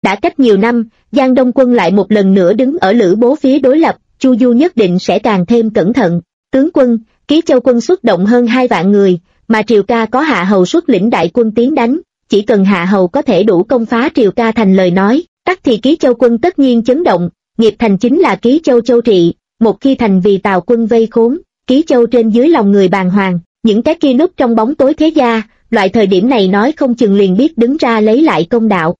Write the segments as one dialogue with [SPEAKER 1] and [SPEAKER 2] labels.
[SPEAKER 1] Đã cách nhiều năm, Giang Đông Quân lại một lần nữa đứng ở Lữ Bố phía đối lập, Chu Du nhất định sẽ càng thêm cẩn thận. Tướng quân, Ký Châu quân xuất động hơn 2 vạn người, mà Triều Ca có Hạ Hầu xuất lĩnh đại quân tiến đánh, chỉ cần Hạ Hầu có thể đủ công phá Triều Ca thành lời nói, tắc thì Ký Châu quân tất nhiên chấn động. Nghiệp thành chính là Ký Châu châu trị, một khi thành vì Tào quân vây khốn, Ký Châu trên dưới lòng người bàng hoàng, những cái kia núp trong bóng tối thế gia, loại thời điểm này nói không chừng liền biết đứng ra lấy lại công đạo.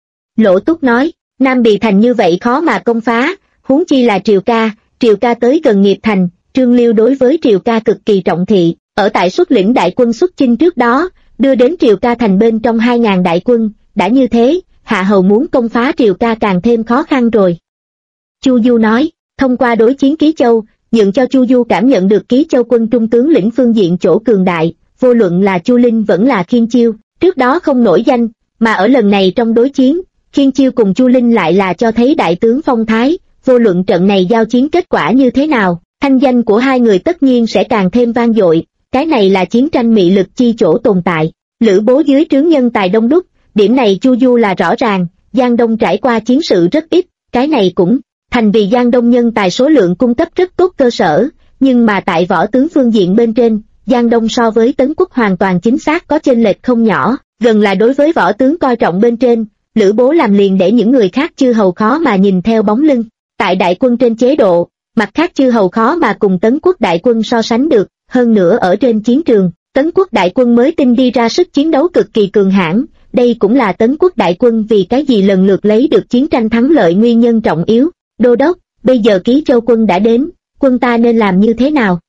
[SPEAKER 1] Lỗ Túc nói, Nam Bì thành như vậy khó mà công phá, huống chi là Triều Ca tới gần Nghiệp thành, Trương Liêu đối với Triều Ca cực kỳ trọng thị, ở tại xuất lĩnh đại quân xuất chinh trước đó, đưa đến Triều Ca thành bên trong 2.000 đại quân, đã như thế, Hạ Hầu muốn công phá Triều Ca càng thêm khó khăn rồi. Chu Du nói, thông qua đối chiến Ký Châu, nhượng cho Chu Du cảm nhận được Ký Châu quân trung tướng lĩnh phương diện chỗ cường đại, vô luận là Chu Linh vẫn là Khiên Chiêu, trước đó không nổi danh, mà ở lần này trong đối chiến, Khiên Chiêu cùng Chu Linh lại là cho thấy đại tướng phong thái, vô luận trận này giao chiến kết quả như thế nào, thanh danh của hai người tất nhiên sẽ càng thêm vang dội, cái này là chiến tranh mị lực chi chỗ tồn tại. Lữ Bố dưới trướng nhân tài đông đúc, điểm này Chu Du là rõ ràng, Giang Đông trải qua chiến sự rất ít, cái này cũng thành vì Giang Đông nhân tài số lượng cung cấp rất tốt cơ sở, nhưng mà tại võ tướng phương diện bên trên, Giang Đông so với Tấn Quốc hoàn toàn chính xác có chênh lệch không nhỏ, gần là đối với võ tướng coi trọng bên trên, Lữ Bố làm liền để những người khác chư hầu khó mà nhìn theo bóng lưng. Tại đại quân trên chế độ, mặt khác chư hầu khó mà cùng Tấn Quốc đại quân so sánh được, hơn nữa ở trên chiến trường, Tấn Quốc đại quân mới tinh đi ra sức chiến đấu cực kỳ cường hãn, đây cũng là Tấn Quốc đại quân vì cái gì lần lượt lấy được chiến tranh thắng lợi nguyên nhân trọng yếu. Đô đốc, bây giờ Ký Châu quân đã đến, quân ta nên làm như thế nào?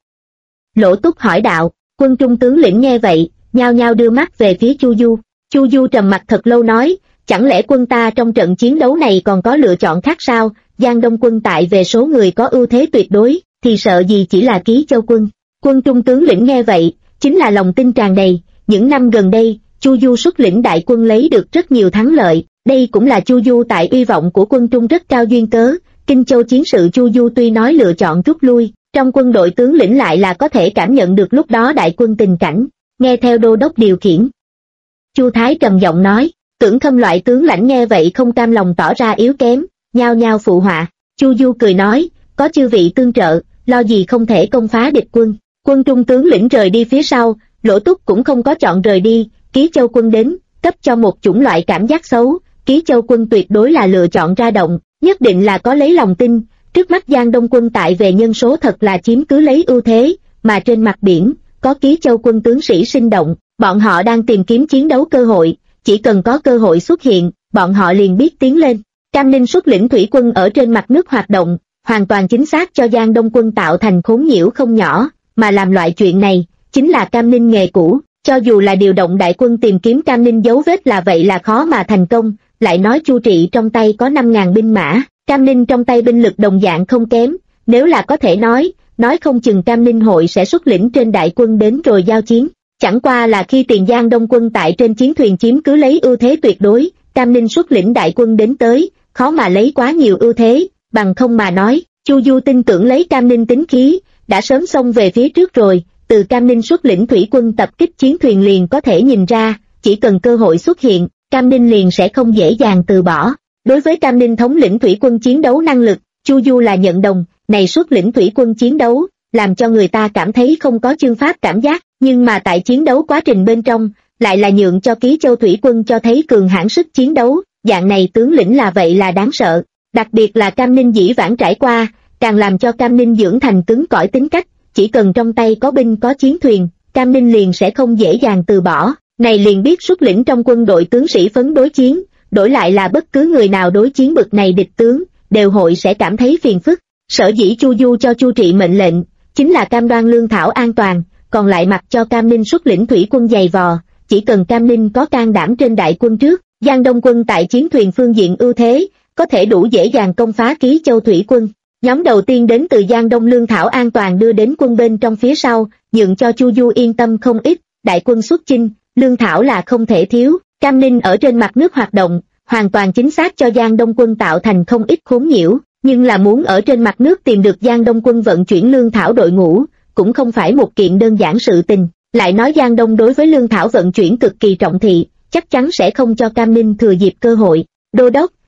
[SPEAKER 1] Lỗ Túc hỏi đạo, quân trung tướng lĩnh nghe vậy, nhao nhao đưa mắt về phía Chu Du. Chu Du trầm mặt thật lâu nói, chẳng lẽ quân ta trong trận chiến đấu này còn có lựa chọn khác sao? Giang Đông quân tại về số người có ưu thế tuyệt đối, thì sợ gì chỉ là Ký Châu quân. Quân trung tướng lĩnh nghe vậy, chính là lòng tin tràn đầy, những năm gần đây, Chu Du xuất lĩnh đại quân lấy được rất nhiều thắng lợi, đây cũng là Chu Du tại uy vọng của quân trung rất cao duyên cớ. Kinh Châu chiến sự Chu Du tuy nói lựa chọn rút lui, trong quân đội tướng lĩnh lại là có thể cảm nhận được lúc đó đại quân tình cảnh, nghe theo đô đốc điều khiển. Chu Thái trầm giọng nói, Tưởng Khâm loại tướng lãnh nghe vậy không cam lòng tỏ ra yếu kém, nhao nhao phụ họa. Chu Du cười nói, có chư vị tương trợ, lo gì không thể công phá địch quân. Quân trung tướng lĩnh rời đi phía sau, Lỗ Túc cũng không có chọn rời đi, Ký Châu quân đến, cấp cho một chủng loại cảm giác xấu, Ký Châu quân tuyệt đối là lựa chọn ra động, nhất định là có lấy lòng tin, trước mắt Giang Đông quân tại về nhân số thật là chiếm cứ lấy ưu thế, mà trên mặt biển, có Ký Châu quân tướng sĩ sinh động, bọn họ đang tìm kiếm chiến đấu cơ hội, chỉ cần có cơ hội xuất hiện, bọn họ liền biết tiến lên. Cam Ninh xuất lĩnh thủy quân ở trên mặt nước hoạt động, hoàn toàn chính xác cho Giang Đông quân tạo thành khốn nhiễu không nhỏ, mà làm loại chuyện này, chính là Cam Ninh nghề cũ, cho dù là điều động đại quân tìm kiếm Cam Ninh dấu vết là vậy là khó mà thành công, lại nói Chu Trị trong tay có 5.000 binh mã, Cam Ninh trong tay binh lực đồng dạng không kém, nếu là có thể nói không chừng Cam Ninh hội sẽ xuất lĩnh trên đại quân đến rồi giao chiến. Chẳng qua là khi Tiền Giang Đông quân tại trên chiến thuyền chiếm cứ lấy ưu thế tuyệt đối, Cam Ninh xuất lĩnh đại quân đến tới, khó mà lấy quá nhiều ưu thế, bằng không mà nói, Chu Du tin tưởng lấy Cam Ninh tính khí, đã sớm xông về phía trước rồi, từ Cam Ninh xuất lĩnh thủy quân tập kích chiến thuyền liền có thể nhìn ra, chỉ cần cơ hội xuất hiện, Cam Ninh liền sẽ không dễ dàng từ bỏ. Đối với Cam Ninh thống lĩnh thủy quân chiến đấu năng lực, Chu Du là nhận đồng, này xuất lĩnh thủy quân chiến đấu, làm cho người ta cảm thấy không có chương pháp cảm giác, nhưng mà tại chiến đấu quá trình bên trong, lại là nhượng cho Ký Châu thủy quân cho thấy cường hãn sức chiến đấu, dạng này tướng lĩnh là vậy là đáng sợ, đặc biệt là Cam Ninh dĩ vãng trải qua, càng làm cho Cam Ninh dưỡng thành cứng cỏi tính cách, chỉ cần trong tay có binh có chiến thuyền, Cam Ninh liền sẽ không dễ dàng từ bỏ, này liền biết xuất lĩnh trong quân đội tướng sĩ phấn đối chiến, đổi lại là bất cứ người nào đối chiến bực này địch tướng, đều hội sẽ cảm thấy phiền phức. Sở dĩ Chu Du cho Chu Trị mệnh lệnh, chính là cam đoan lương thảo an toàn, còn lại mặc cho Cam Ninh xuất lĩnh thủy quân dày vò, chỉ cần Cam Ninh có can đảm trên đại quân trước, Giang Đông quân tại chiến thuyền phương diện ưu thế, có thể đủ dễ dàng công phá Ký Châu thủy quân. Nhóm đầu tiên đến từ Giang Đông lương thảo an toàn đưa đến quân bên trong phía sau, nhượng cho Chu Du yên tâm không ít, đại quân xuất chinh, lương thảo là không thể thiếu, Cam Ninh ở trên mặt nước hoạt động, hoàn toàn chính xác cho Giang Đông quân tạo thành không ít khốn nhiễu, nhưng là muốn ở trên mặt nước tìm được Giang Đông quân vận chuyển lương thảo đội ngũ, cũng không phải một kiện đơn giản sự tình, lại nói Giang Đông đối với lương thảo vận chuyển cực kỳ trọng thị, chắc chắn sẽ không cho Cam Ninh thừa dịp cơ hội. Đô đốc,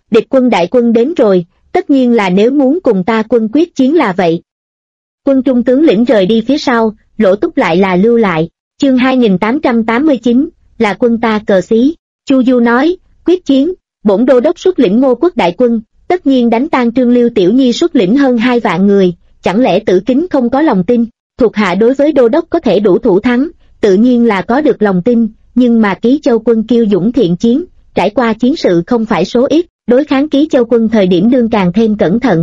[SPEAKER 1] địch quân đại quân đến rồi, tất nhiên là nếu muốn cùng ta quân quyết chiến là vậy. Quân trung tướng lĩnh rời đi phía sau, Lỗ Túc lại là lưu lại. Chương 2889, là quân ta cờ xí. Chu Du nói, quyết chiến, bổn đô đốc xuất lĩnh Ngô quốc đại quân, tất nhiên đánh tan Trương Liêu Tiểu Nhi xuất lĩnh hơn 2 vạn người, chẳng lẽ Tử Kính không có lòng tin? Thuộc hạ đối với đô đốc có thể đủ thủ thắng, tự nhiên là có được lòng tin, nhưng mà Ký Châu quân kiêu dũng thiện chiến, trải qua chiến sự không phải số ít, đối kháng Ký Châu quân thời điểm đương càng thêm cẩn thận.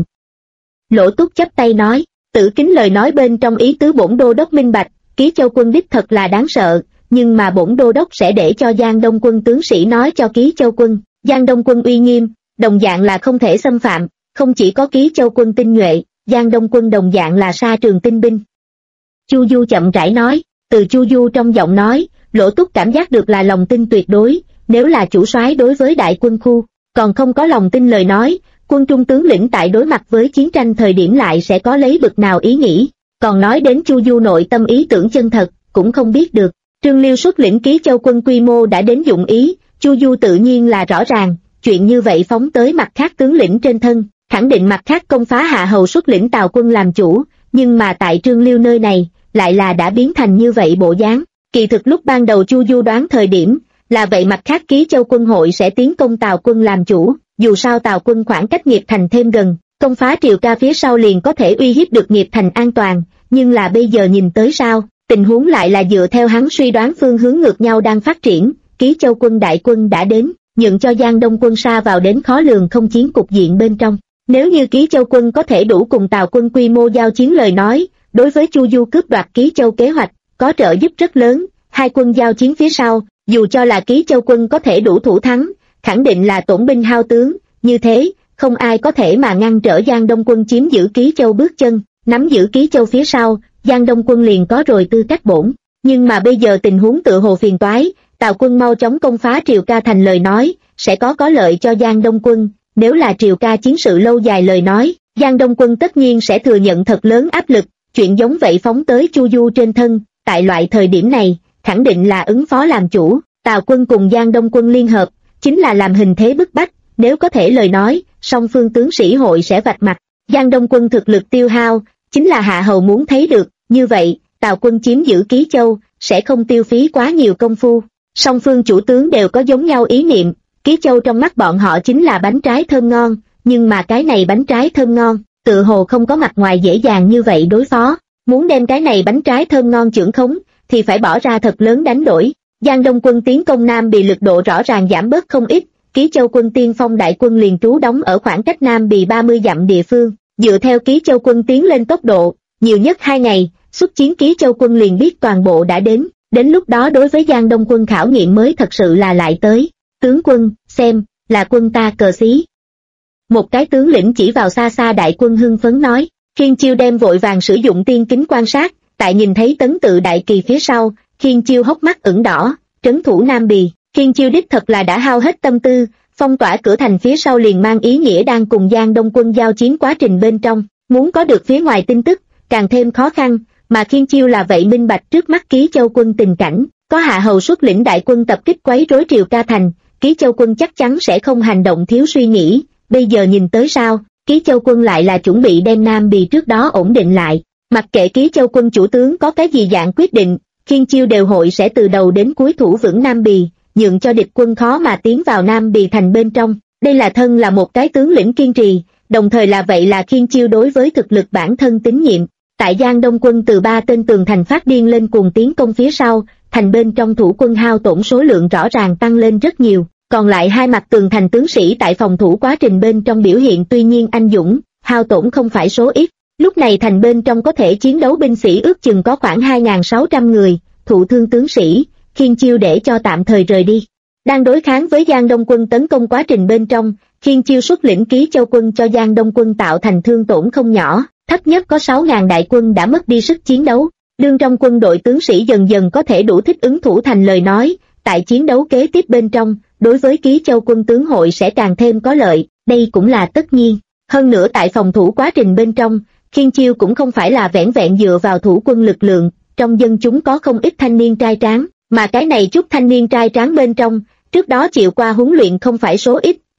[SPEAKER 1] Lỗ Túc chắp tay nói, Tử Kính lời nói bên trong ý tứ bổn đô đốc minh bạch, Ký Châu quân đích thật là đáng sợ, nhưng mà bổn đô đốc sẽ để cho Giang Đông quân tướng sĩ nói cho Ký Châu quân, Giang Đông quân uy nghiêm, đồng dạng là không thể xâm phạm, không chỉ có Ký Châu quân tinh nhuệ, Giang Đông quân đồng dạng là sa trường tinh binh. Chu Du chậm rãi nói, từ Chu Du trong giọng nói, Lỗ Túc cảm giác được là lòng tin tuyệt đối, nếu là chủ soái đối với đại quân khu, còn không có lòng tin lời nói, quân trung tướng lĩnh tại đối mặt với chiến tranh thời điểm lại sẽ có lấy bực nào ý nghĩ, còn nói đến Chu Du nội tâm ý tưởng chân thật, cũng không biết được. Trương Liêu xuất lĩnh Ký Châu quân quy mô đã đến dụng ý, Chu Du tự nhiên là rõ ràng, chuyện như vậy phóng tới mặt khác tướng lĩnh trên thân, khẳng định mặt khác công phá Hạ Hầu xuất lĩnh Tào quân làm chủ, nhưng mà tại Trương Liêu nơi này, lại là đã biến thành như vậy bộ dáng. Kỳ thực lúc ban đầu Chu Du đoán thời điểm, là vậy mặt khác Ký Châu quân hội sẽ tiến công Tào quân làm chủ, dù sao Tào quân khoảng cách Nghiệp Thành thêm gần, công phá Triều Ca phía sau liền có thể uy hiếp được Nghiệp Thành an toàn, nhưng là bây giờ nhìn tới sao, tình huống lại là dựa theo hắn suy đoán phương hướng ngược nhau đang phát triển, Ký Châu quân đại quân đã đến, nhượng cho Giang Đông quân sa vào đến khó lường không chiến cục diện bên trong. Nếu như Ký Châu quân có thể đủ cùng Tào quân quy mô giao chiến lời nói, đối với Chu Du cướp đoạt Ký Châu kế hoạch, có trợ giúp rất lớn, hai quân giao chiến phía sau, dù cho là Ký Châu quân có thể đủ thủ thắng, khẳng định là tổn binh hao tướng, như thế, không ai có thể mà ngăn trở Giang Đông quân chiếm giữ Ký Châu bước chân, nắm giữ Ký Châu phía sau, Giang Đông quân liền có rồi tư cách bổn. Nhưng mà bây giờ tình huống tựa hồ phiền toái, Tào quân mau chóng công phá Triều Ca thành lời nói, sẽ có lợi cho Giang Đông quân, nếu là Triều Ca chiến sự lâu dài lời nói, Giang Đông quân tất nhiên sẽ thừa nhận thật lớn áp lực, chuyện giống vậy phóng tới Chu Du trên thân, tại loại thời điểm này, khẳng định là ứng phó làm chủ, Tào quân cùng Giang Đông quân liên hợp, chính là làm hình thế bức bách, nếu có thể lời nói, song phương tướng sĩ hội sẽ vạch mặt, Giang Đông quân thực lực tiêu hao, chính là Hạ Hầu muốn thấy được, như vậy, Tào quân chiếm giữ Ký Châu, sẽ không tiêu phí quá nhiều công phu. Song phương chủ tướng đều có giống nhau ý niệm, Ký Châu trong mắt bọn họ chính là bánh trái thơm ngon, nhưng mà cái này bánh trái thơm ngon, tự hồ không có mặt ngoài dễ dàng như vậy đối phó. Muốn đem cái này bánh trái thơm ngon chưởng khống, thì phải bỏ ra thật lớn đánh đổi. Giang Đông quân tiến công Nam Bì lực độ rõ ràng giảm bớt không ít, Ký Châu quân tiên phong đại quân liền trú đóng ở khoảng cách Nam Bì 30 dặm địa phương. Dựa theo Ký Châu quân tiến lên tốc độ, nhiều nhất 2 ngày, xuất chiến Ký Châu quân liền biết toàn bộ đã đến lúc đó đối với Giang Đông quân khảo nghiệm mới thật sự là lại tới. Tướng quân, xem, là quân ta cờ xí. Một cái tướng lĩnh chỉ vào xa xa đại quân hưng phấn nói, Khiên Chiêu đem vội vàng sử dụng tiên kính quan sát, tại nhìn thấy tấn tự đại kỳ phía sau, Khiên Chiêu hốc mắt ửng đỏ, trấn thủ Nam Bì, Khiên Chiêu đích thật là đã hao hết tâm tư, phong tỏa cửa thành phía sau liền mang ý nghĩa đang cùng Giang Đông quân giao chiến quá trình bên trong, muốn có được phía ngoài tin tức, càng thêm khó khăn, mà Khiên Chiêu là vậy minh bạch trước mắt Ký Châu quân tình cảnh, có Hạ Hầu xuất lĩnh đại quân tập kích quấy rối Triều Ca thành, Ký Châu quân chắc chắn sẽ không hành động thiếu suy nghĩ, bây giờ nhìn tới sao, Ký Châu quân lại là chuẩn bị đem Nam Bì trước đó ổn định lại, mặc kệ Ký Châu quân chủ tướng có cái gì dạng quyết định, Khiên Chiêu đều hội sẽ từ đầu đến cuối thủ vững Nam Bì, nhượng cho địch quân khó mà tiến vào Nam Bì thành bên trong, đây là thân là một cái tướng lĩnh kiên trì, đồng thời là vậy là Khiên Chiêu đối với thực lực bản thân tín nhiệm. Tại Giang Đông quân từ 3 tên tường thành phát điên lên cuồng tiến công phía sau, thành bên trong thủ quân hao tổn số lượng rõ ràng tăng lên rất nhiều, còn lại 2 mặt tường thành tướng sĩ tại phòng thủ quá trình bên trong biểu hiện tuy nhiên anh dũng, hao tổn không phải số ít, lúc này thành bên trong có thể chiến đấu binh sĩ ước chừng có khoảng 2.600 người, thụ thương tướng sĩ, Khiên Chiêu để cho tạm thời rời đi. Đang đối kháng với Giang Đông quân tấn công quá trình bên trong, Khiên Chiêu xuất lĩnh Ký Châu quân cho Giang Đông quân tạo thành thương tổn không nhỏ, thấp nhất có 6.000 đại quân đã mất đi sức chiến đấu. Đương trong quân đội tướng sĩ dần dần có thể đủ thích ứng thủ thành lời nói, tại chiến đấu kế tiếp bên trong, đối với Ký Châu quân tướng hội sẽ càng thêm có lợi, đây cũng là tất nhiên. Hơn nữa tại phòng thủ quá trình bên trong, Khiên Chiêu cũng không phải là vẻn vẹn dựa vào thủ quân lực lượng, trong dân chúng có không ít thanh niên trai tráng, mà cái này chút thanh niên trai tráng bên trong, trước đó chịu qua huấn luyện không phải số ít,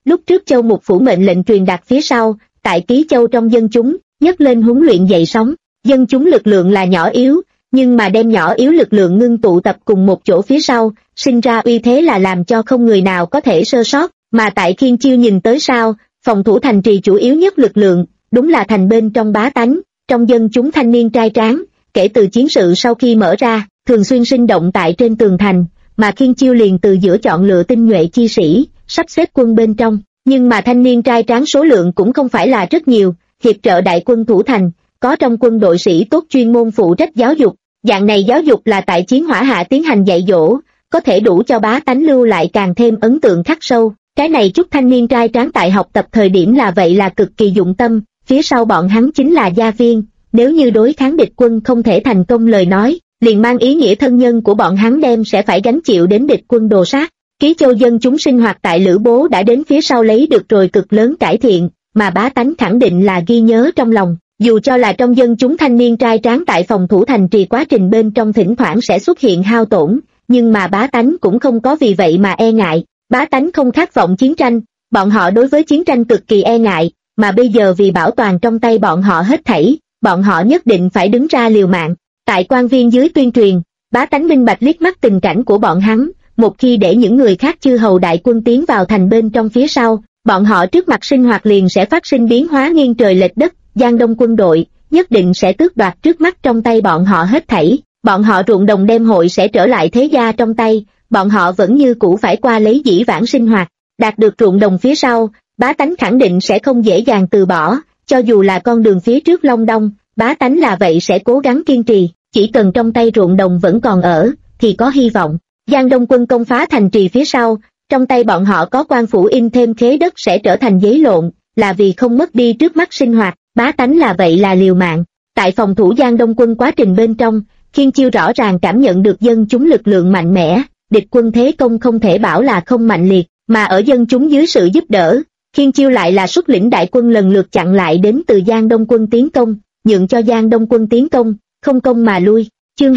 [SPEAKER 1] Lúc trước Châu Mục Phủ mệnh lệnh truyền đạt phía sau, tại Ký Châu trong dân chúng, nhấc lên huấn luyện dậy sóng. Dân chúng lực lượng là nhỏ yếu, nhưng mà đem nhỏ yếu lực lượng ngưng tụ tập cùng một chỗ phía sau, sinh ra uy thế là làm cho không người nào có thể sơ sót, mà tại Khiên Chiêu nhìn tới sau, phòng thủ thành trì chủ yếu nhất lực lượng, đúng là thành bên trong bá tánh, trong dân chúng thanh niên trai tráng, kể từ chiến sự sau khi mở ra, thường xuyên sinh động tại trên tường thành, mà Khiên Chiêu liền từ giữa chọn lựa tinh nhuệ chi sĩ, sắp xếp quân bên trong, nhưng mà thanh niên trai tráng số lượng cũng không phải là rất nhiều, hiệp trợ đại quân thủ thành, có trong quân đội sĩ tốt chuyên môn phụ trách giáo dục, dạng này giáo dục là tại chiến hỏa hạ tiến hành dạy dỗ, có thể đủ cho bá tánh lưu lại càng thêm ấn tượng khắc sâu. Cái này chút thanh niên trai tráng tại học tập thời điểm là vậy là cực kỳ dụng tâm, phía sau bọn hắn chính là gia viên, nếu như đối kháng địch quân không thể thành công lời nói, liền mang ý nghĩa thân nhân của bọn hắn đem sẽ phải gánh chịu đến địch quân đồ sát. Ký Châu dân chúng sinh hoạt tại Lữ Bố đã đến phía sau lấy được rồi cực lớn cải thiện, mà bá tánh khẳng định là ghi nhớ trong lòng. Dù cho là trong dân chúng thanh niên trai tráng tại phòng thủ thành trì quá trình bên trong thỉnh thoảng sẽ xuất hiện hao tổn, nhưng mà bá tánh cũng không có vì vậy mà e ngại. Bá tánh không khát vọng chiến tranh, bọn họ đối với chiến tranh cực kỳ e ngại, mà bây giờ vì bảo toàn trong tay bọn họ hết thảy, bọn họ nhất định phải đứng ra liều mạng. Tại quan viên dưới tuyên truyền, bá tánh minh bạch liếc mắt tình cảnh của bọn hắn, một khi để những người khác chư hầu đại quân tiến vào thành bên trong phía sau, bọn họ trước mặt sinh hoạt liền sẽ phát sinh biến hóa nghiêng trời lệch đất. Giang Đông quân đội nhất định sẽ tước đoạt trước mắt trong tay bọn họ hết thảy, bọn họ ruộng đồng đem hội sẽ trở lại thế gia trong tay, bọn họ vẫn như cũ phải qua lấy dĩ vãng sinh hoạt. Đạt được ruộng đồng phía sau, bá tánh khẳng định sẽ không dễ dàng từ bỏ, cho dù là con đường phía trước long đong, bá tánh là vậy sẽ cố gắng kiên trì, chỉ cần trong tay ruộng đồng vẫn còn ở, thì có hy vọng. Giang Đông quân công phá thành trì phía sau, trong tay bọn họ có quan phủ in thêm khế đất sẽ trở thành giấy lộn, là vì không mất đi trước mắt sinh hoạt, bá tánh là vậy là liều mạng. Tại phòng thủ Giang Đông quân quá trình bên trong, Khiên Chiêu rõ ràng cảm nhận được dân chúng lực lượng mạnh mẽ, địch quân thế công không thể bảo là không mạnh liệt, mà ở dân chúng dưới sự giúp đỡ, Khiên Chiêu lại là xuất lĩnh đại quân lần lượt chặn lại đến từ Giang Đông quân tiến công, nhượng cho Giang Đông quân tiến công, không công mà lui. Chương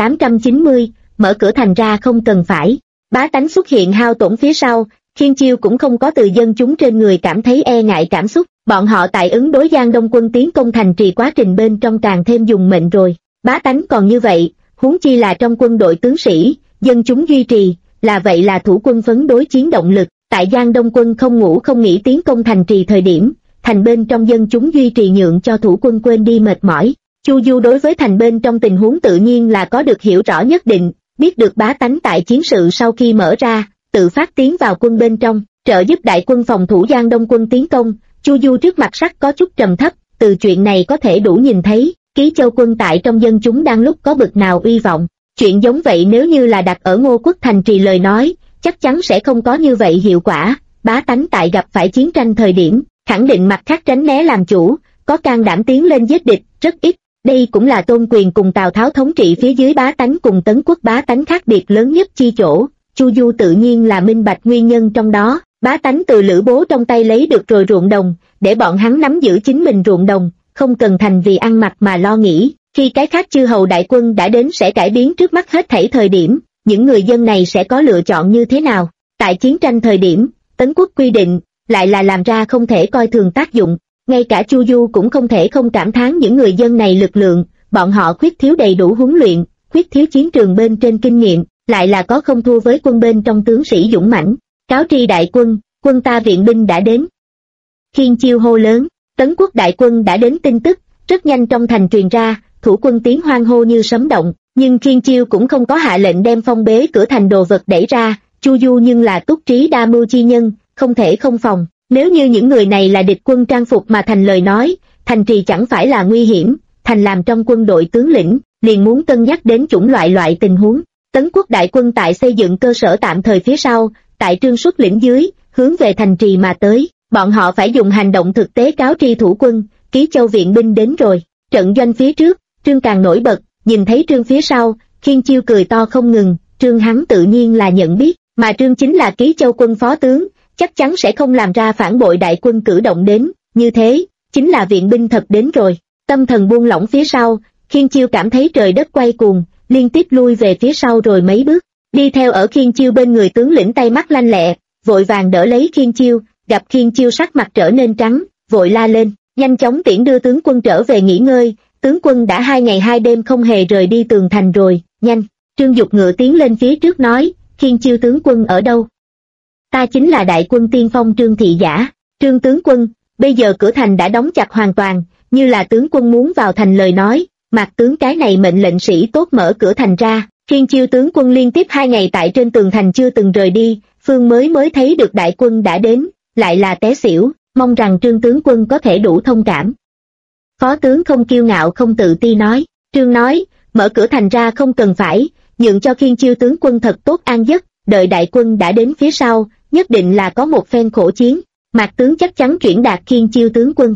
[SPEAKER 1] 2890, mở cửa thành ra không cần phải. Bá tánh xuất hiện hao tổn phía sau, Khiên Chiêu cũng không có từ dân chúng trên người cảm thấy e ngại cảm xúc, bọn họ tại ứng đối Giang Đông quân tiến công thành trì quá trình bên trong càng thêm dùng mệnh rồi. Bá tánh còn như vậy, huống chi là trong quân đội tướng sĩ, dân chúng duy trì, là vậy là thủ quân phấn đối chiến động lực. Tại Giang Đông quân không ngủ không nghỉ tiến công thành trì thời điểm, thành bên trong dân chúng duy trì nhượng cho thủ quân quên đi mệt mỏi. Chu Du đối với thành bên trong tình huống tự nhiên là có được hiểu rõ nhất định, biết được bá tánh tại chiến sự sau khi mở ra, tự phát tiến vào quân bên trong, trợ giúp đại quân phòng thủ Giang Đông quân tiến công. Chu Du trước mặt sắc có chút trầm thấp, từ chuyện này có thể đủ nhìn thấy, Ký Châu quân tại trong dân chúng đang lúc có bực nào uy vọng. Chuyện giống vậy nếu như là đặt ở Ngô Quốc thành trì lời nói, chắc chắn sẽ không có như vậy hiệu quả. Bá tánh tại gặp phải chiến tranh thời điểm, khẳng định mặt khác tránh né làm chủ, có can đảm tiến lên giết địch, rất ít. Đây cũng là Tôn Quyền cùng Tào Tháo thống trị phía dưới bá tánh cùng Tấn Quốc bá tánh khác biệt lớn nhất chi chỗ. Chu Du tự nhiên là minh bạch nguyên nhân trong đó. Bá tánh từ Lữ Bố trong tay lấy được rồi ruộng đồng, để bọn hắn nắm giữ chính mình ruộng đồng, không cần thành vì ăn mặc mà lo nghĩ. Khi cái khác chư hầu đại quân đã đến sẽ cải biến trước mắt hết thảy thời điểm, những người dân này sẽ có lựa chọn như thế nào? Tại chiến tranh thời điểm, Tấn Quốc quy định, lại là làm ra không thể coi thường tác dụng. Ngay cả Chu Du cũng không thể không cảm thán những người dân này lực lượng, bọn họ khuyết thiếu đầy đủ huấn luyện, khuyết thiếu chiến trường bên trên kinh nghiệm, lại là có không thua với quân bên trong tướng sĩ dũng mãnh. Cáo tri đại quân, quân ta viện binh đã đến. Khiên Chiêu hô lớn, Tấn Quốc đại quân đã đến tin tức, rất nhanh trong thành truyền ra, thủ quân tiếng hoan hô như sấm động, nhưng Khiên Chiêu cũng không có hạ lệnh đem phong bế cửa thành đồ vật đẩy ra. Chu Du nhưng là túc trí đa mưu chi nhân, không thể không phòng. Nếu như những người này là địch quân trang phục mà thành lời nói, thành trì chẳng phải là nguy hiểm, thành làm trong quân đội tướng lĩnh, liền muốn cân nhắc đến chủng loại tình huống. Tấn Quốc đại quân tại xây dựng cơ sở tạm thời phía sau, tại Trương xuất lĩnh dưới, hướng về thành trì mà tới, bọn họ phải dùng hành động thực tế cáo tri thủ quân, Ký Châu viện binh đến rồi. Trận doanh phía trước, Trương càng nổi bật, nhìn thấy Trương phía sau, Khiên Chiêu cười to không ngừng, Trương hắn tự nhiên là nhận biết, mà Trương chính là Ký Châu quân phó tướng, chắc chắn sẽ không làm ra phản bội đại quân cử động đến, như thế, chính là viện binh thật đến rồi. Tâm thần buông lỏng phía sau, Khiên Chiêu cảm thấy trời đất quay cuồng, liên tiếp lui về phía sau rồi mấy bước, đi theo ở Khiên Chiêu bên người tướng lĩnh tay mắt lanh lẹ, vội vàng đỡ lấy Khiên Chiêu, gặp Khiên Chiêu sắc mặt trở nên trắng, vội la lên, nhanh chóng tiễn đưa tướng quân trở về nghỉ ngơi, tướng quân đã 2 ngày 2 đêm không hề rời đi tường thành rồi, nhanh. Trương Dục ngựa tiến lên phía trước nói, Khiên Chiêu tướng quân ở đâu? Ta chính là đại quân tiên phong Trương thị giả. Trương tướng quân, bây giờ cửa thành đã đóng chặt hoàn toàn, như là tướng quân muốn vào thành lời nói, Mạc tướng cái này mệnh lệnh sĩ tốt mở cửa thành ra. Khiên Chiêu tướng quân liên tiếp 2 ngày tại trên tường thành chưa từng rời đi, Phương mới thấy được đại quân đã đến, lại là té xỉu, mong rằng Trương tướng quân có thể đủ thông cảm. Phó tướng không kiêu ngạo không tự ti nói, Trương nói, mở cửa thành ra không cần phải, nhượng cho Khiên Chiêu tướng quân thật tốt an giấc, đợi đại quân đã đến phía sau, nhất định là có một phen khổ chiến, Mạc tướng chắc chắn chuyển đạt Khiên Chiêu tướng quân.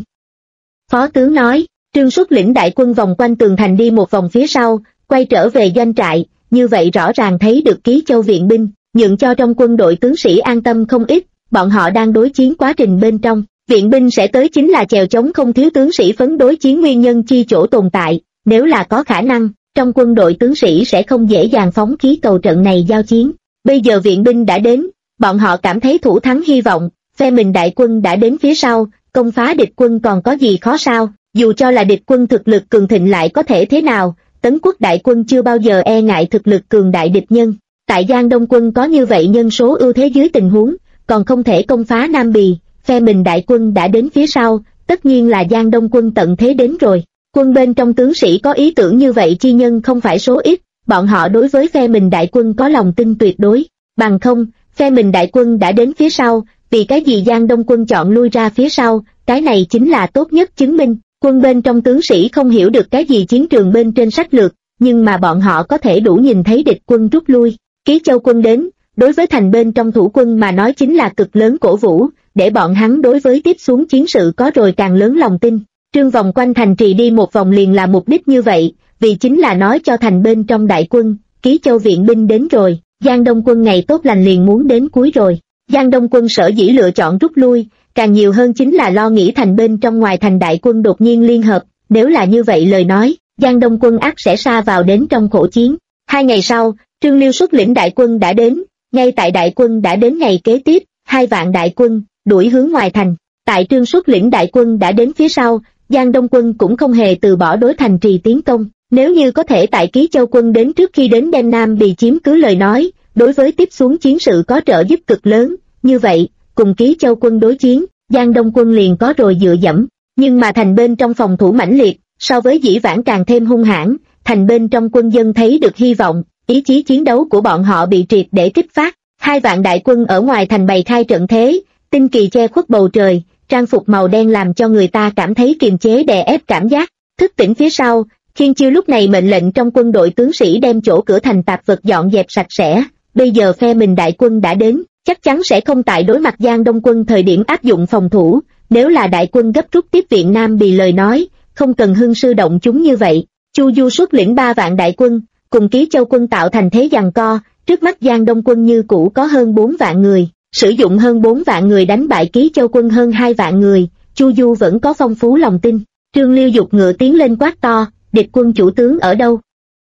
[SPEAKER 1] Phó tướng nói, Trương xuất lĩnh đại quân vòng quanh tường thành đi một vòng phía sau, quay trở về doanh trại, như vậy rõ ràng thấy được Ký Châu viện binh, nhượng cho trong quân đội tướng sĩ an tâm không ít, bọn họ đang đối chiến quá trình bên trong, viện binh sẽ tới chính là chèo chống không thiếu tướng sĩ phấn đối chiến nguyên nhân chi chỗ tồn tại, nếu là có khả năng, trong quân đội tướng sĩ sẽ không dễ dàng phóng khí cầu trận này giao chiến. Bây giờ viện binh đã đến, bọn họ cảm thấy thủ thắng hy vọng, phe mình đại quân đã đến phía sau, công phá địch quân còn có gì khó sao, dù cho là địch quân thực lực cường thịnh lại có thể thế nào, Tấn quốc đại quân chưa bao giờ e ngại thực lực cường đại địch nhân. Tại Giang Đông quân có như vậy nhân số ưu thế dưới tình huống, còn không thể công phá Nam Bì, phe mình đại quân đã đến phía sau, tất nhiên là Giang Đông quân tận thế đến rồi. Quân bên trong tướng sĩ có ý tưởng như vậy chi nhân không phải số ít, bọn họ đối với phe mình đại quân có lòng tin tuyệt đối, bằng không, phe mình đại quân đã đến phía sau, vì cái gì Giang Đông quân chọn lui ra phía sau, cái này chính là tốt nhất chứng minh, quân bên trong tướng sĩ không hiểu được cái gì chiến trường bên trên sách lược, nhưng mà bọn họ có thể đủ nhìn thấy địch quân rút lui. Ký Châu quân đến, đối với thành bên trong thủ quân mà nói chính là cực lớn cổ vũ, để bọn hắn đối với tiếp xuống chiến sự có rồi càng lớn lòng tin. Trương vòng quanh thành trì đi một vòng liền là mục đích như vậy, vì chính là nói cho thành bên trong đại quân, Ký Châu viện binh đến rồi, Giang Đông quân ngày tốt lành liền muốn đến cuối rồi. Giang Đông quân sở dĩ lựa chọn rút lui, càng nhiều hơn chính là lo nghĩ thành bên trong ngoài thành đại quân đột nhiên liên hợp, nếu là như vậy lời nói, Giang Đông quân ắt sẽ sa vào đến trong khổ chiến. 2 ngày sau, Trương Liêu xuất lĩnh đại quân đã đến, ngay tại đại quân đã đến ngày kế tiếp, 2 vạn đại quân, đuổi hướng ngoài thành. Tại Trương xuất lĩnh đại quân đã đến phía sau, Giang Đông quân cũng không hề từ bỏ đối thành trì tiến công, nếu như có thể tại Ký Châu quân đến trước khi đến đem Nam Bì chiếm cứ lời nói, đối với tiếp xuống chiến sự có trợ giúp cực lớn, như vậy, cùng Ký Châu quân đối chiến, Giang Đông quân liền có rồi dựa dẫm, nhưng mà thành bên trong phòng thủ mãnh liệt, so với dĩ vãng càng thêm hung hãn, thành bên trong quân dân thấy được hy vọng, ý chí chiến đấu của bọn họ bị triệt để kích phát, 2 vạn đại quân ở ngoài thành bày khai trận thế, tinh kỳ che khuất bầu trời, trang phục màu đen làm cho người ta cảm thấy kiềm chế đè ép cảm giác, thức tỉnh phía sau, Khiên Chiêu lúc này mệnh lệnh trong quân đội tướng sĩ đem chỗ cửa thành tạp vật dọn dẹp sạch sẽ, bây giờ phe mình đại quân đã đến, chắc chắn sẽ không tại đối mặt Giang Đông quân thời điểm áp dụng phòng thủ, nếu là đại quân gấp rút tiếp viện Nam Bì lời nói, không cần hưng sư động chúng như vậy. Chu Du xuất lĩnh 3 vạn đại quân, cùng Ký Châu quân tạo thành thế giằng co, trước mắt Giang Đông quân như cũ có hơn 4 vạn người, sử dụng hơn 4 vạn người đánh bại Ký Châu quân hơn 2 vạn người, Chu Du vẫn có phong phú lòng tin. Trương Liêu dục ngựa tiến lên quát to, địch quân chủ tướng ở đâu?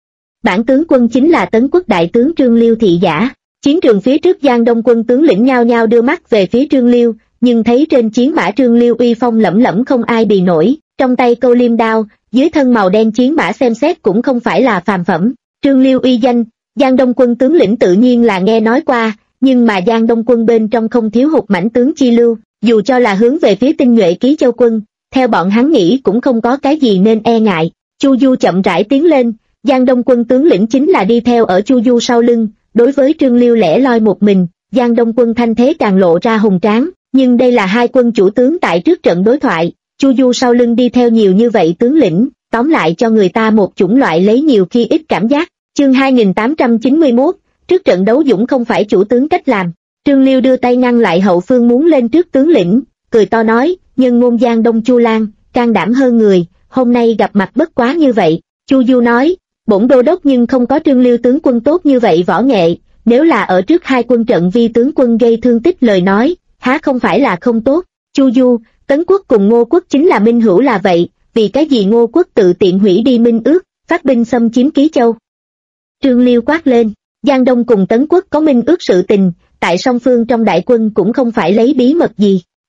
[SPEAKER 1] Bản tướng quân chính là Tấn quốc đại tướng Trương Liêu thị giả. Chiến trường phía trước Giang Đông quân tướng lĩnh nhao nhao đưa mắt về phía Trương Liêu, nhưng thấy trên chiến mã Trương Liêu uy phong lẫm lẫm không ai bì nổi, trong tay câu liêm đao, dưới thân màu đen chiến mã xem xét cũng không phải là phàm phẩm. Trương Liêu uy danh, Giang Đông quân tướng lĩnh tự nhiên là nghe nói qua, nhưng mà Giang Đông quân bên trong không thiếu hụt mãnh tướng chi lưu, dù cho là hướng về phía tinh nhuệ Ký Châu quân, theo bọn hắn nghĩ cũng không có cái gì nên e ngại. Chu Du chậm rãi tiến lên, Giang Đông quân tướng lĩnh chính là đi theo ở Chu Du sau lưng, đối với Trương Liêu lẻ loi một mình, Giang Đông quân thanh thế càng lộ ra hùng tráng, nhưng đây là 2 quân chủ tướng tại trước trận đối thoại, Chu Du sau lưng đi theo nhiều như vậy tướng lĩnh, tóm lại cho người ta một chủng loại lấy nhiều khi ít cảm giác. Chương 2891, trước trận đấu dũng không phải chủ tướng cách làm. Trương Liêu đưa tay ngăn lại hậu phương muốn lên trước tướng lĩnh, cười to nói, nhân ngôn Giang Đông Chu Lan, can đảm hơn người, hôm nay gặp mặt bất quá như vậy. Chu Du nói, bổn đô đốc nhưng không có Trương Liêu tướng quân tốt như vậy võ nghệ, nếu là ở trước 2 quân trận vi tướng quân gây thương tích lời nói, há không phải là không tốt. Chu Du, Tấn quốc cùng Ngô quốc chính là minh hữu là vậy, vì cái gì Ngô quốc tự tiện hủy đi minh ước, phát binh xâm chiếm Ký Châu? Trương Liêu quát lên, Giang Đông cùng Tấn quốc có minh ước sự tình, tại song phương trong đại quân cũng không phải lấy bí mật gì,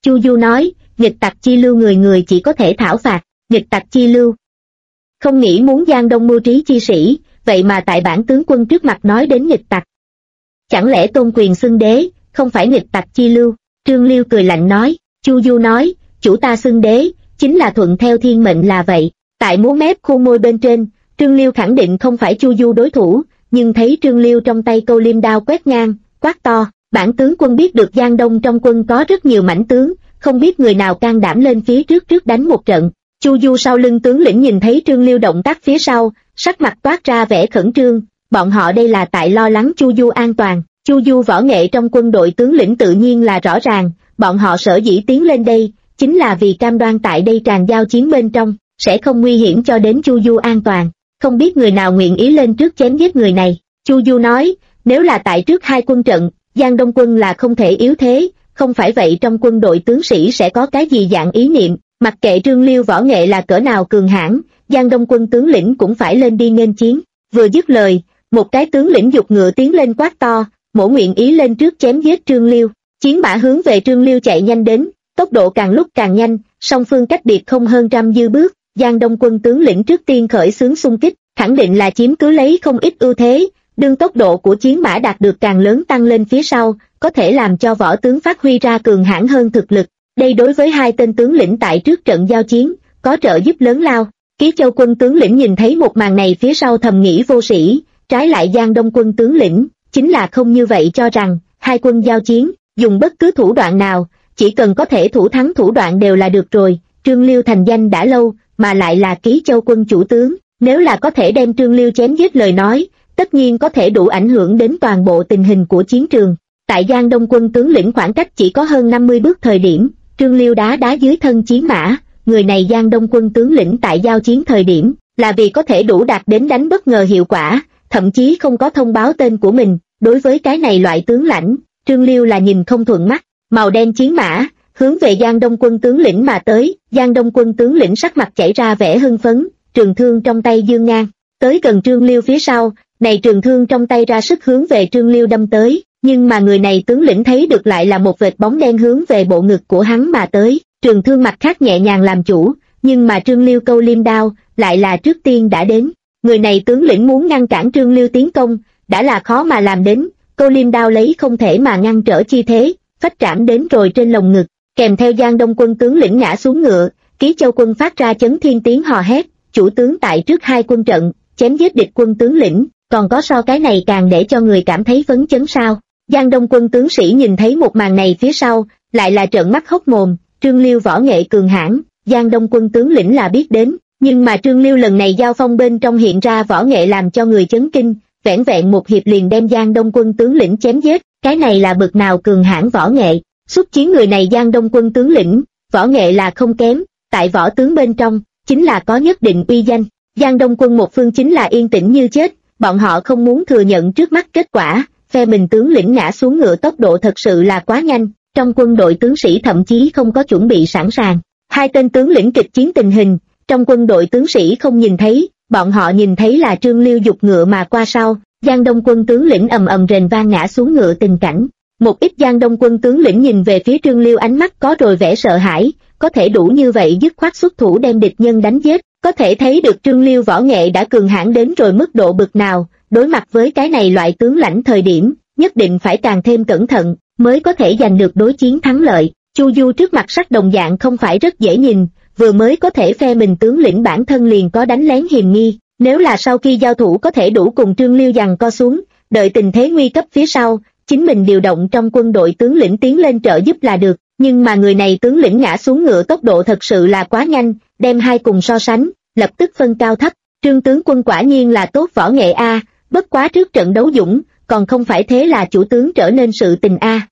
[SPEAKER 1] Chu Du nói, nghịch tặc chi lưu người người chỉ có thể thảo phạt, nghịch tặc chi lưu. Không nghĩ muốn Giang Đông mưu trí chi sĩ, vậy mà tại bản tướng quân trước mặt nói đến nghịch tặc. Chẳng lẽ tôn quyền xưng đế, không phải nghịch tặc chi lưu? Trương Liêu cười lạnh nói. Chu Du nói, chủ ta xưng đế, chính là thuận theo thiên mệnh là vậy. Tại múa mép khuôn môi bên trên, Trương Liêu khẳng định không phải Chu Du đối thủ, nhưng thấy Trương Liêu trong tay câu liêm đao quét ngang, quát to, bản tướng quân biết được Giang Đông trong quân có rất nhiều mãnh tướng, không biết người nào can đảm lên phía trước đánh một trận. Chu Du sau lưng tướng lĩnh nhìn thấy Trương Liêu động tác phía sau, sắc mặt toát ra vẻ khẩn trương, bọn họ đây là tại lo lắng Chu Du an toàn. Chu Du võ nghệ trong quân đội tướng lĩnh tự nhiên là rõ ràng, bọn họ sở dĩ tiến lên đây, chính là vì cam đoan tại đây tràn giao chiến bên trong, sẽ không nguy hiểm cho đến Chu Du an toàn. Không biết người nào nguyện ý lên trước chém giết người này. Chu Du nói, nếu là tại trước hai quân trận, Giang Đông quân là không thể yếu thế, không phải vậy trong quân đội tướng sĩ sẽ có cái gì dạng ý niệm, mặc kệ Trương Liêu võ nghệ là cỡ nào cường hãn, Giang Đông quân tướng lĩnh cũng phải lên đi nghênh chiến. Vừa dứt lời, một cái tướng lĩnh giục ngựa tiến lên quát to, mỗ nguyện ý lên trước chém giết Trương Liêu. Chiến mã hướng về Trương Liêu chạy nhanh đến, tốc độ càng lúc càng nhanh, song phương cách biệt không hơn trăm dư bước. Giang Đông quân tướng lĩnh trước tiên khởi xướng xung kích, khẳng định là chiếm cứ lấy không ít ưu thế, đương tốc độ của chiến mã đạt được càng lớn tăng lên phía sau, có thể làm cho võ tướng phát huy ra cường hãn hơn thực lực. Đây đối với hai tên tướng lĩnh tại trước trận giao chiến, có trợ giúp lớn lao. Ký Châu quân tướng lĩnh nhìn thấy một màn này phía sau thầm nghĩ vô sĩ, trái lại Giang Đông quân tướng lĩnh, chính là không như vậy cho rằng, hai quân giao chiến, dùng bất cứ thủ đoạn nào, chỉ cần có thể thủ thắng thủ đoạn đều là được rồi. Trương Liêu thành danh đã lâu, mà lại là Ký Châu quân chủ tướng, nếu là có thể đem Trương Liêu chém giết lời nói, tất nhiên có thể đủ ảnh hưởng đến toàn bộ tình hình của chiến trường. Tại Giang Đông quân tướng lĩnh khoảng cách chỉ có hơn 50 bước thời điểm, Trương Liêu đá dưới thân chiến mã, người này Giang Đông quân tướng lĩnh tại giao chiến thời điểm, là vì có thể đủ đạt đến đánh bất ngờ hiệu quả, thậm chí không có thông báo tên của mình. Đối với cái này loại tướng lãnh, Trương Liêu là nhìn không thuận mắt. Màu đen chiến mã hướng về Giang Đông quân tướng lĩnh mà tới. Giang Đông quân tướng lĩnh sắc mặt chảy ra vẻ hưng phấn, trường thương trong tay giương ngang, tới gần Trương Liêu phía sau, này trường thương trong tay ra sức hướng về Trương Liêu đâm tới, nhưng mà người này tướng lĩnh thấy được lại là một vệt bóng đen hướng về bộ ngực của hắn mà tới. Trường thương mặt khác nhẹ nhàng làm chủ, nhưng mà Trương Liêu câu liêm đao lại là trước tiên đã đến. Người này tướng lĩnh muốn ngăn cản Trương Liêu tiến công, đã là khó mà làm đến, câu liêm đao lấy không thể mà ngăn trở chi thế, phách trảm đến rồi trên lồng ngực, kèm theo Giang Đông quân tướng lĩnh ngã xuống ngựa. Ký Châu quân phát ra chấn thiên tiếng hò hét, chủ tướng tại trước hai quân trận, chém giết địch quân tướng lĩnh, còn có so cái này càng để cho người cảm thấy phấn chấn sao? Giang Đông quân tướng sĩ nhìn thấy một màn này phía sau, lại là trợn mắt hốc mồm. Trương Liêu võ nghệ cường hãn, Giang Đông quân tướng lĩnh là biết đến, nhưng mà Trương Liêu lần này giao phong bên trong hiện ra võ nghệ làm cho người chấn kinh, vẻn vẹn một hiệp liền đem Giang Đông quân tướng lĩnh chém giết, cái này là bực nào cường hãn võ nghệ. Xuất chiến người này Giang Đông quân tướng lĩnh, võ nghệ là không kém, tại võ tướng bên trong, chính là có nhất định uy danh. Giang Đông quân một phương chính là yên tĩnh như chết, bọn họ không muốn thừa nhận trước mắt kết quả, phe mình tướng lĩnh ngã xuống ngựa tốc độ thật sự là quá nhanh, trong quân đội tướng sĩ thậm chí không có chuẩn bị sẵn sàng. Hai tên tướng lĩnh kịch chiến tình hình, trong quân đội tướng sĩ không nhìn thấy, bọn họ nhìn thấy là Trương Liêu giục ngựa mà qua sau, Giang Đông quân tướng lĩnh ầm ầm rền vang ngã xuống ngựa tình cảnh. Một ít Giang Đông quân tướng lĩnh nhìn về phía Trương Liêu ánh mắt có rồi vẻ sợ hãi, có thể đủ như vậy dứt khoát xuất thủ đem địch nhân đánh giết, có thể thấy được Trương Liêu võ nghệ đã cường hãn đến rồi mức độ bực nào, đối mặt với cái này loại tướng lãnh thời điểm, nhất định phải càng thêm cẩn thận, mới có thể giành được đối chiến thắng lợi. Chu Du trước mặt sắc đồng dạng không phải rất dễ nhìn, vừa mới có thể phe mình tướng lĩnh bản thân liền có đánh lén hiềm nghi, nếu là sau khi giao thủ có thể đủ cùng Trương Liêu giằng co xuống, đợi tình thế nguy cấp phía sau, chính mình điều động trong quân đội tướng lĩnh tiến lên trợ giúp là được, nhưng mà người này tướng lĩnh ngã xuống ngựa tốc độ thật sự là quá nhanh, đem hai cùng so sánh, lập tức phân cao thấp. Trương tướng quân quả nhiên là tốt võ nghệ a, bất quá trước trận đấu dũng, còn không phải thế là chủ tướng trở nên sự tình a.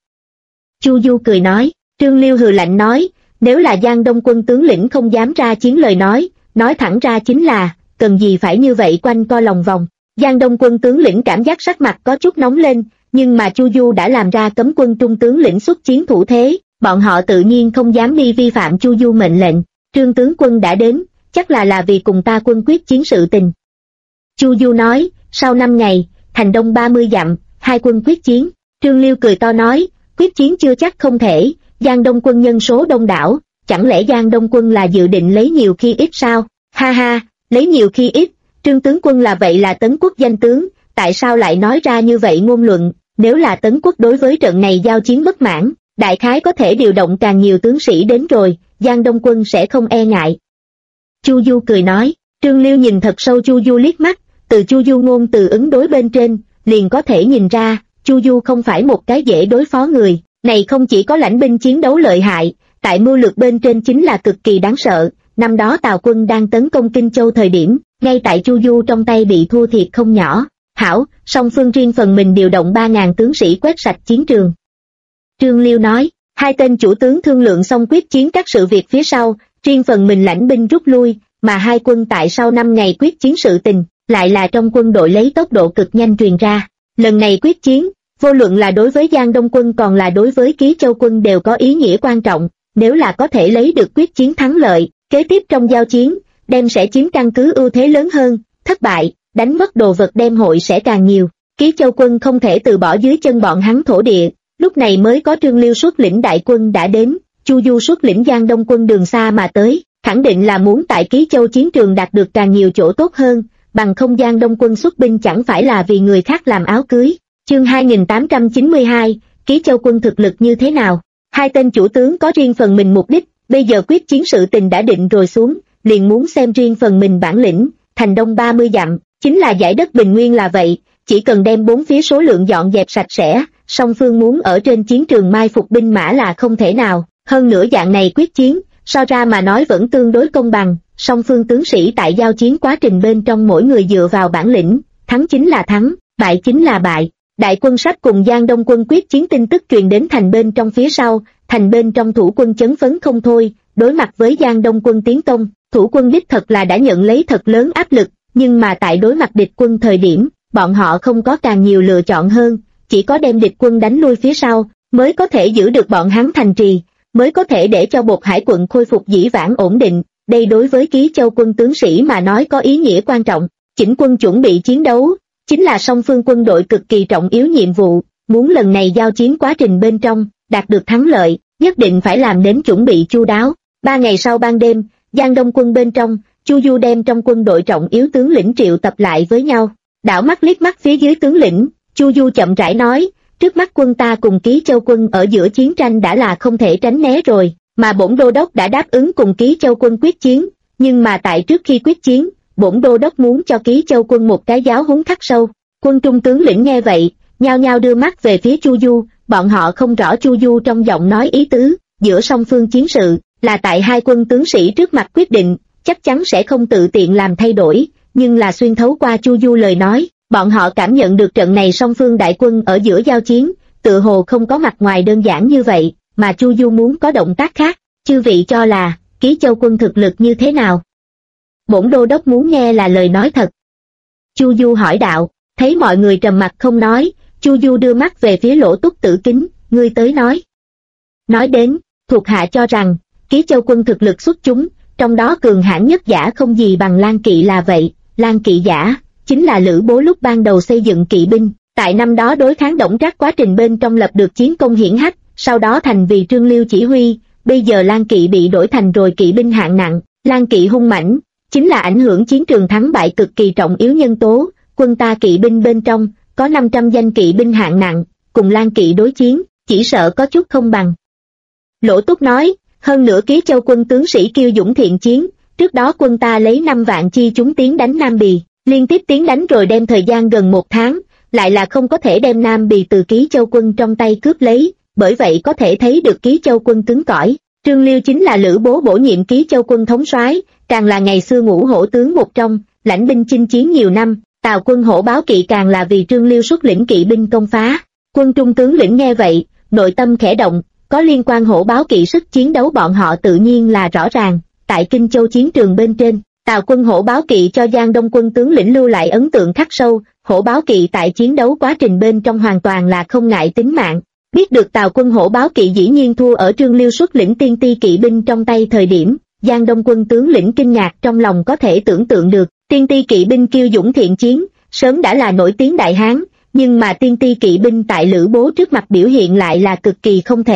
[SPEAKER 1] Chu Du cười nói. Trương Liêu hừ lạnh nói, nếu là Giang Đông quân tướng lĩnh không dám ra chiến lời nói thẳng ra chính là, cần gì phải như vậy quanh co lòng vòng. Giang Đông quân tướng lĩnh cảm giác sắc mặt có chút nóng lên, nhưng mà Chu Du đã làm ra cấm quân trung tướng lĩnh xuất chiến thủ thế, bọn họ tự nhiên không dám đi vi phạm Chu Du mệnh lệnh. Trương tướng quân đã đến, chắc là vì cùng ta quân quyết chiến sự tình. Chu Du nói, sau 5 ngày, thành đông 30 dặm, hai quân quyết chiến. Trương Liêu cười to nói, quyết chiến chưa chắc không thể, Giang Đông quân nhân số đông đảo, chẳng lẽ Giang Đông quân là dự định lấy nhiều khi ít sao? Ha ha, lấy nhiều khi ít, Trương tướng quân là vậy là Tấn Quốc danh tướng, tại sao lại nói ra như vậy ngôn luận? Nếu là Tấn Quốc đối với trận này giao chiến bất mãn, đại khái có thể điều động càng nhiều tướng sĩ đến rồi, Giang Đông quân sẽ không e ngại. Chu Du cười nói. Trương Liêu nhìn thật sâu Chu Du liếc mắt, từ Chu Du ngôn từ ứng đối bên trên, liền có thể nhìn ra, Chu Du không phải một cái dễ đối phó người, này không chỉ có lãnh binh chiến đấu lợi hại, tại mưu lược bên trên chính là cực kỳ đáng sợ. Năm đó Tào quân đang tấn công Kinh Châu thời điểm, ngay tại Chu Du trong tay bị thua thiệt không nhỏ. Hảo, song phương riêng phần mình điều động 3.000 tướng sĩ quét sạch chiến trường. Trương Liêu nói, hai tên chủ tướng thương lượng xong quyết chiến các sự việc phía sau, riêng phần mình lãnh binh rút lui, mà hai quân tại sau 5 ngày quyết chiến sự tình, lại là trong quân đội lấy tốc độ cực nhanh truyền ra. Lần này quyết chiến, vô luận là đối với Giang Đông quân còn là đối với Ký Châu quân đều có ý nghĩa quan trọng, nếu là có thể lấy được quyết chiến thắng lợi, kế tiếp trong giao chiến, đem sẽ chiếm căn cứ ưu thế lớn hơn, thất bại, đánh mất đồ vật đem hội sẽ càng nhiều. Ký Châu quân không thể từ bỏ dưới chân bọn hắn thổ địa, lúc này mới có Trương Liêu xuất lĩnh đại quân đã đến, Chu Du xuất lĩnh Giang Đông quân đường xa mà tới, khẳng định là muốn tại Ký Châu chiến trường đạt được càng nhiều chỗ tốt hơn, bằng không Giang Đông quân xuất binh chẳng phải là vì người khác làm áo cưới. Chương 2892, Ký Châu quân thực lực như thế nào? Hai tên chủ tướng có riêng phần mình mục đích, bây giờ quyết chiến sự tình đã định rồi xuống, liền muốn xem riêng phần mình bản lĩnh. Thành Đông 30 dặm, chính là dải đất bình nguyên là vậy, chỉ cần đem bốn phía số lượng dọn dẹp sạch sẽ, song phương muốn ở trên chiến trường mai phục binh mã là không thể nào. Hơn nữa dạng này quyết chiến, so ra mà nói vẫn tương đối công bằng, song phương tướng sĩ tại giao chiến quá trình bên trong mỗi người dựa vào bản lĩnh, thắng chính là thắng, bại chính là bại. Đại quân sắp cùng Giang Đông quân quyết chiến tin tức truyền đến thành bên trong phía sau, thành bên trong thủ quân chấn phấn không thôi, đối mặt với Giang Đông quân tiến công, thủ quân đích thật là đã nhận lấy thật lớn áp lực, nhưng mà tại đối mặt địch quân thời điểm, bọn họ không có càng nhiều lựa chọn hơn, chỉ có đem địch quân đánh lui phía sau, mới có thể giữ được bọn hắn thành trì, mới có thể để cho Bột Hải quận khôi phục dĩ vãng ổn định. Đây đối với Ký Châu quân tướng sĩ mà nói có ý nghĩa quan trọng. Chỉnh quân chuẩn bị chiến đấu, chính là song phương quân đội cực kỳ trọng yếu nhiệm vụ, muốn lần này giao chiến quá trình bên trong, đạt được thắng lợi, nhất định phải làm đến chuẩn bị chu đáo. 3 ngày sau ban đêm, Giang Đông quân bên trong, Chu Du đem trong quân đội trọng yếu tướng lĩnh triệu tập lại với nhau, đảo mắt liếc mắt phía dưới tướng lĩnh, Chu Du chậm rãi nói, trước mắt quân ta cùng Ký Châu quân ở giữa chiến tranh đã là không thể tránh né rồi, mà bổn đô đốc đã đáp ứng cùng Ký Châu quân quyết chiến, nhưng mà tại trước khi quyết chiến, bổn đô đốc muốn cho Ký Châu quân một cái giáo huấn khắc sâu. Quân trung tướng lĩnh nghe vậy, nhao nhao đưa mắt về phía Chu Du, bọn họ không rõ Chu Du trong giọng nói ý tứ, giữa song phương chiến sự, là tại hai quân tướng sĩ trước mặt quyết định, chắc chắn sẽ không tự tiện làm thay đổi, nhưng là xuyên thấu qua Chu Du lời nói, bọn họ cảm nhận được trận này song phương đại quân ở giữa giao chiến, tự hồ không có mặt ngoài đơn giản như vậy, mà Chu Du muốn có động tác khác. Chư vị cho là, Ký Châu quân thực lực như thế nào? Bổn đô đốc muốn nghe là lời nói thật. Chu Du hỏi đạo, thấy mọi người trầm mặc không nói, Chu Du đưa mắt về phía Lỗ Túc Tử Kính, ngươi tới nói. Nói đến, thuộc hạ cho rằng, Ký Châu quân thực lực xuất chúng, trong đó cường hãn nhất giả không gì bằng Lan Kỵ là vậy. Lan Kỵ giả, chính là Lữ Bố lúc ban đầu xây dựng kỵ binh, tại năm đó đối kháng Đổng Trác quá trình bên trong lập được chiến công hiển hách, sau đó thành vì Trương Liêu chỉ huy, bây giờ Lan Kỵ bị đổi thành rồi kỵ binh hạng nặng. Lan Kỵ hung mãnh, chính là ảnh hưởng chiến trường thắng bại cực kỳ trọng yếu nhân tố. Quân ta kỵ binh bên trong, có 500 danh kỵ binh hạng nặng, cùng Lan Kỵ đối chiến, chỉ sợ có chút không bằng. Lỗ Túc nói, hơn nữa Ký Châu quân tướng sĩ kiêu dũng thiện chiến, trước đó quân ta lấy 5 vạn chi chúng tiến đánh Nam Bì, liên tiếp tiến đánh rồi đem thời gian gần 1 tháng, lại là không có thể đem Nam Bì từ Ký Châu quân trong tay cướp lấy, bởi vậy có thể thấy được Ký Châu quân cứng cỏi. Trương Liêu chính là Lữ Bố bổ nhiệm Ký Châu quân thống soái, càng là ngày xưa ngũ hổ tướng một trong, lãnh binh chinh chiến nhiều năm. Tào quân Hổ Báo Kỵ càng là vì Trương Liêu xuất lĩnh kỵ binh công phá. Quân trung tướng lĩnh nghe vậy, nội tâm khẽ động, có liên quan Hổ Báo Kỵ sức chiến đấu bọn họ tự nhiên là rõ ràng. Tại Kinh Châu chiến trường bên trên, Tào quân Hổ Báo Kỵ cho Giang Đông quân tướng lĩnh lưu lại ấn tượng khắc sâu. Hổ Báo Kỵ tại chiến đấu quá trình bên trong hoàn toàn là không ngại tính mạng. Biết được Tào quân Hổ Báo Kỵ dĩ nhiên thua ở Trương Liêu xuất lĩnh tiên ti kỵ binh trong tay thời điểm, Giang Đông quân tướng lĩnh kinh ngạc trong lòng có thể tưởng tượng được. Tiên ti kỵ binh kiêu dũng thiện chiến, sớm đã là nổi tiếng đại hán, nhưng mà tiên ti kỵ binh tại Lữ Bố trước mặt biểu hiện lại là cực kỳ không thể.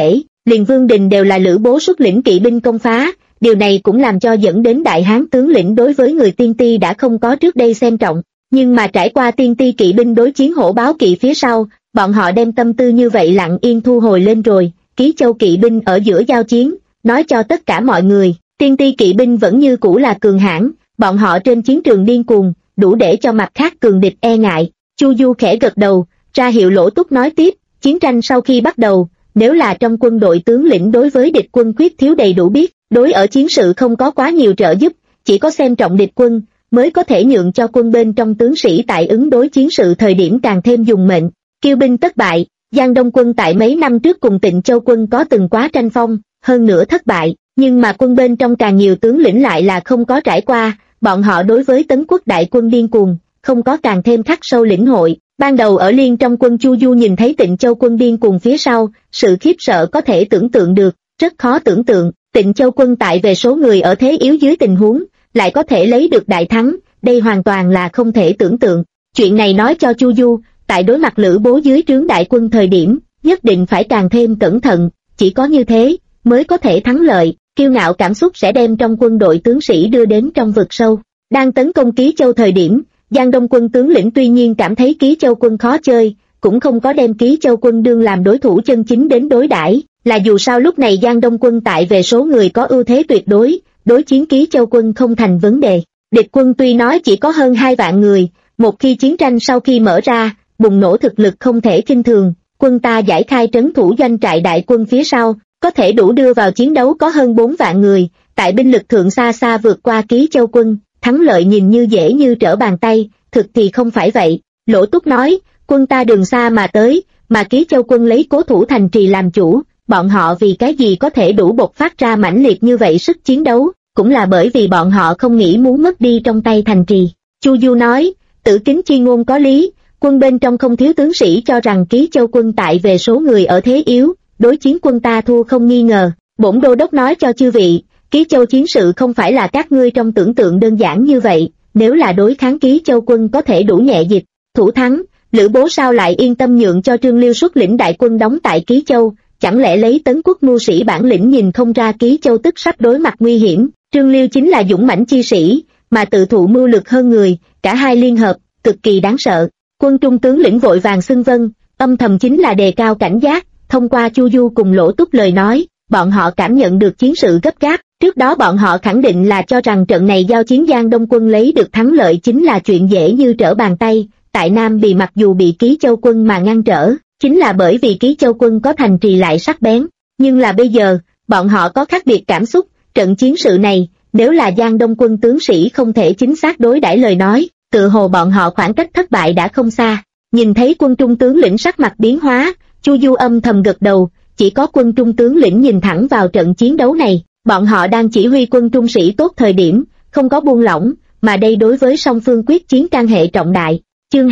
[SPEAKER 1] liền Vương Đình đều là Lữ Bố xuất lĩnh kỵ binh công phá, điều này cũng làm cho dẫn đến Đại Hán tướng lĩnh đối với người tiên ti đã không có trước đây xem trọng, nhưng mà trải qua tiên ti kỵ binh đối chiến hổ báo kỵ phía sau, bọn họ đem tâm tư như vậy lặng yên thu hồi lên rồi. Ký Châu kỵ binh ở giữa giao chiến, nói cho tất cả mọi người, tiên ti kỵ binh vẫn như cũ là cường hãn, bọn họ trên chiến trường điên cuồng, đủ để cho mặt khác cường địch e ngại. Chu Du khẽ gật đầu, ra hiệu Lỗ Túc nói tiếp, chiến tranh sau khi bắt đầu, nếu là trong quân đội tướng lĩnh đối với địch quân khuyết thiếu đầy đủ biết, đối ở chiến sự không có quá nhiều trợ giúp, chỉ có xem trọng địch quân, mới có thể nhượng cho quân bên trong tướng sĩ tại ứng đối chiến sự thời điểm càng thêm dùng mệnh. Kiêu binh tất bại, Giang Đông quân tại mấy năm trước cùng Tịnh Châu quân có từng quá tranh phong, hơn nữa thất bại, nhưng mà quân bên trong càng nhiều tướng lĩnh lại là không có trải qua, bọn họ đối với Tấn quốc đại quân điên cuồng, không có càng thêm khắc sâu lĩnh hội. Ban đầu ở Liên trong quân Chu Du nhìn thấy Tịnh Châu quân điên cuồng phía sau, sự khiếp sợ có thể tưởng tượng được, rất khó tưởng tượng, Tịnh Châu quân tại về số người ở thế yếu dưới tình huống, lại có thể lấy được đại thắng, đây hoàn toàn là không thể tưởng tượng. Chuyện này nói cho Chu Du, tại đối mặt Lữ Bố dưới trướng đại quân thời điểm, nhất định phải càng thêm cẩn thận, chỉ có như thế, mới có thể thắng lợi. Kiêu ngạo cảm xúc sẽ đem trong quân đội tướng sĩ đưa đến trong vực sâu. Đang tấn công Ký Châu thời điểm, Giang Đông quân tướng lĩnh tuy nhiên cảm thấy Ký Châu quân khó chơi, cũng không có đem Ký Châu quân đương làm đối thủ chân chính đến đối đãi, là dù sao lúc này Giang Đông quân tại về số người có ưu thế tuyệt đối, đối chiến Ký Châu quân không thành vấn đề. Địch quân tuy nói chỉ có hơn 2 vạn người, một khi chiến tranh sau khi mở ra, bùng nổ thực lực không thể khinh thường, quân ta giải khai trấn thủ doanh trại đại quân phía sau, có thể đủ đưa vào chiến đấu có hơn 4 vạn người, tại binh lực thượng xa xa vượt qua Ký Châu quân, thắng lợi nhìn như dễ như trở bàn tay, thực thì không phải vậy. Lỗ Túc nói, quân ta đường xa mà tới, mà Ký Châu quân lấy cố thủ thành trì làm chủ, bọn họ vì cái gì có thể đủ bộc phát ra mãnh liệt như vậy sức chiến đấu, cũng là bởi vì bọn họ không nghĩ muốn mất đi trong tay thành trì. Chu Du nói, Tử Kính chi ngôn có lý, quân bên trong không thiếu tướng sĩ cho rằng Ký Châu quân tại về số người ở thế yếu, đối chiến quân ta thua không nghi ngờ. Bổn đô đốc nói cho chư vị, Ký Châu chiến sự không phải là các ngươi trong tưởng tượng đơn giản như vậy, nếu là đối kháng Ký Châu quân có thể đủ nhẹ dịch, thủ thắng, Lữ Bố sao lại yên tâm nhượng cho Trương Liêu xuất lĩnh đại quân đóng tại Ký Châu, chẳng lẽ lấy Tấn quốc mưu sĩ bản lĩnh nhìn không ra Ký Châu tức sắp đối mặt nguy hiểm. Trương Liêu chính là dũng mãnh chi sĩ, mà tự thụ mưu lực hơn người, cả hai liên hợp, cực kỳ đáng sợ. Quân trung tướng lĩnh vội vàng xưng vâng, âm thầm chính là đề cao cảnh giác. Thông qua Chu Du cùng Lỗ Túc lời nói, bọn họ cảm nhận được chiến sự gấp gáp, trước đó bọn họ khẳng định là cho rằng trận này giao chiến Giang Đông quân lấy được thắng lợi chính là chuyện dễ như trở bàn tay, tại Nam Bì mặc dù bị Ký Châu quân mà ngăn trở, chính là bởi vì Ký Châu quân có thành trì lại sắc bén, nhưng là bây giờ, bọn họ có khác biệt cảm xúc, trận chiến sự này, nếu là Giang Đông quân tướng sĩ không thể chính xác đối đãi lời nói, tự hồ bọn họ khoảng cách thất bại đã không xa. Nhìn thấy quân trung tướng lĩnh sắc mặt biến hóa, Chu Du âm thầm gật đầu, chỉ có quân trung tướng lĩnh nhìn thẳng vào trận chiến đấu này, bọn họ đang chỉ huy quân trung sĩ tốt thời điểm, không có buông lỏng, mà đây đối với song phương quyết chiến can hệ trọng đại. Chương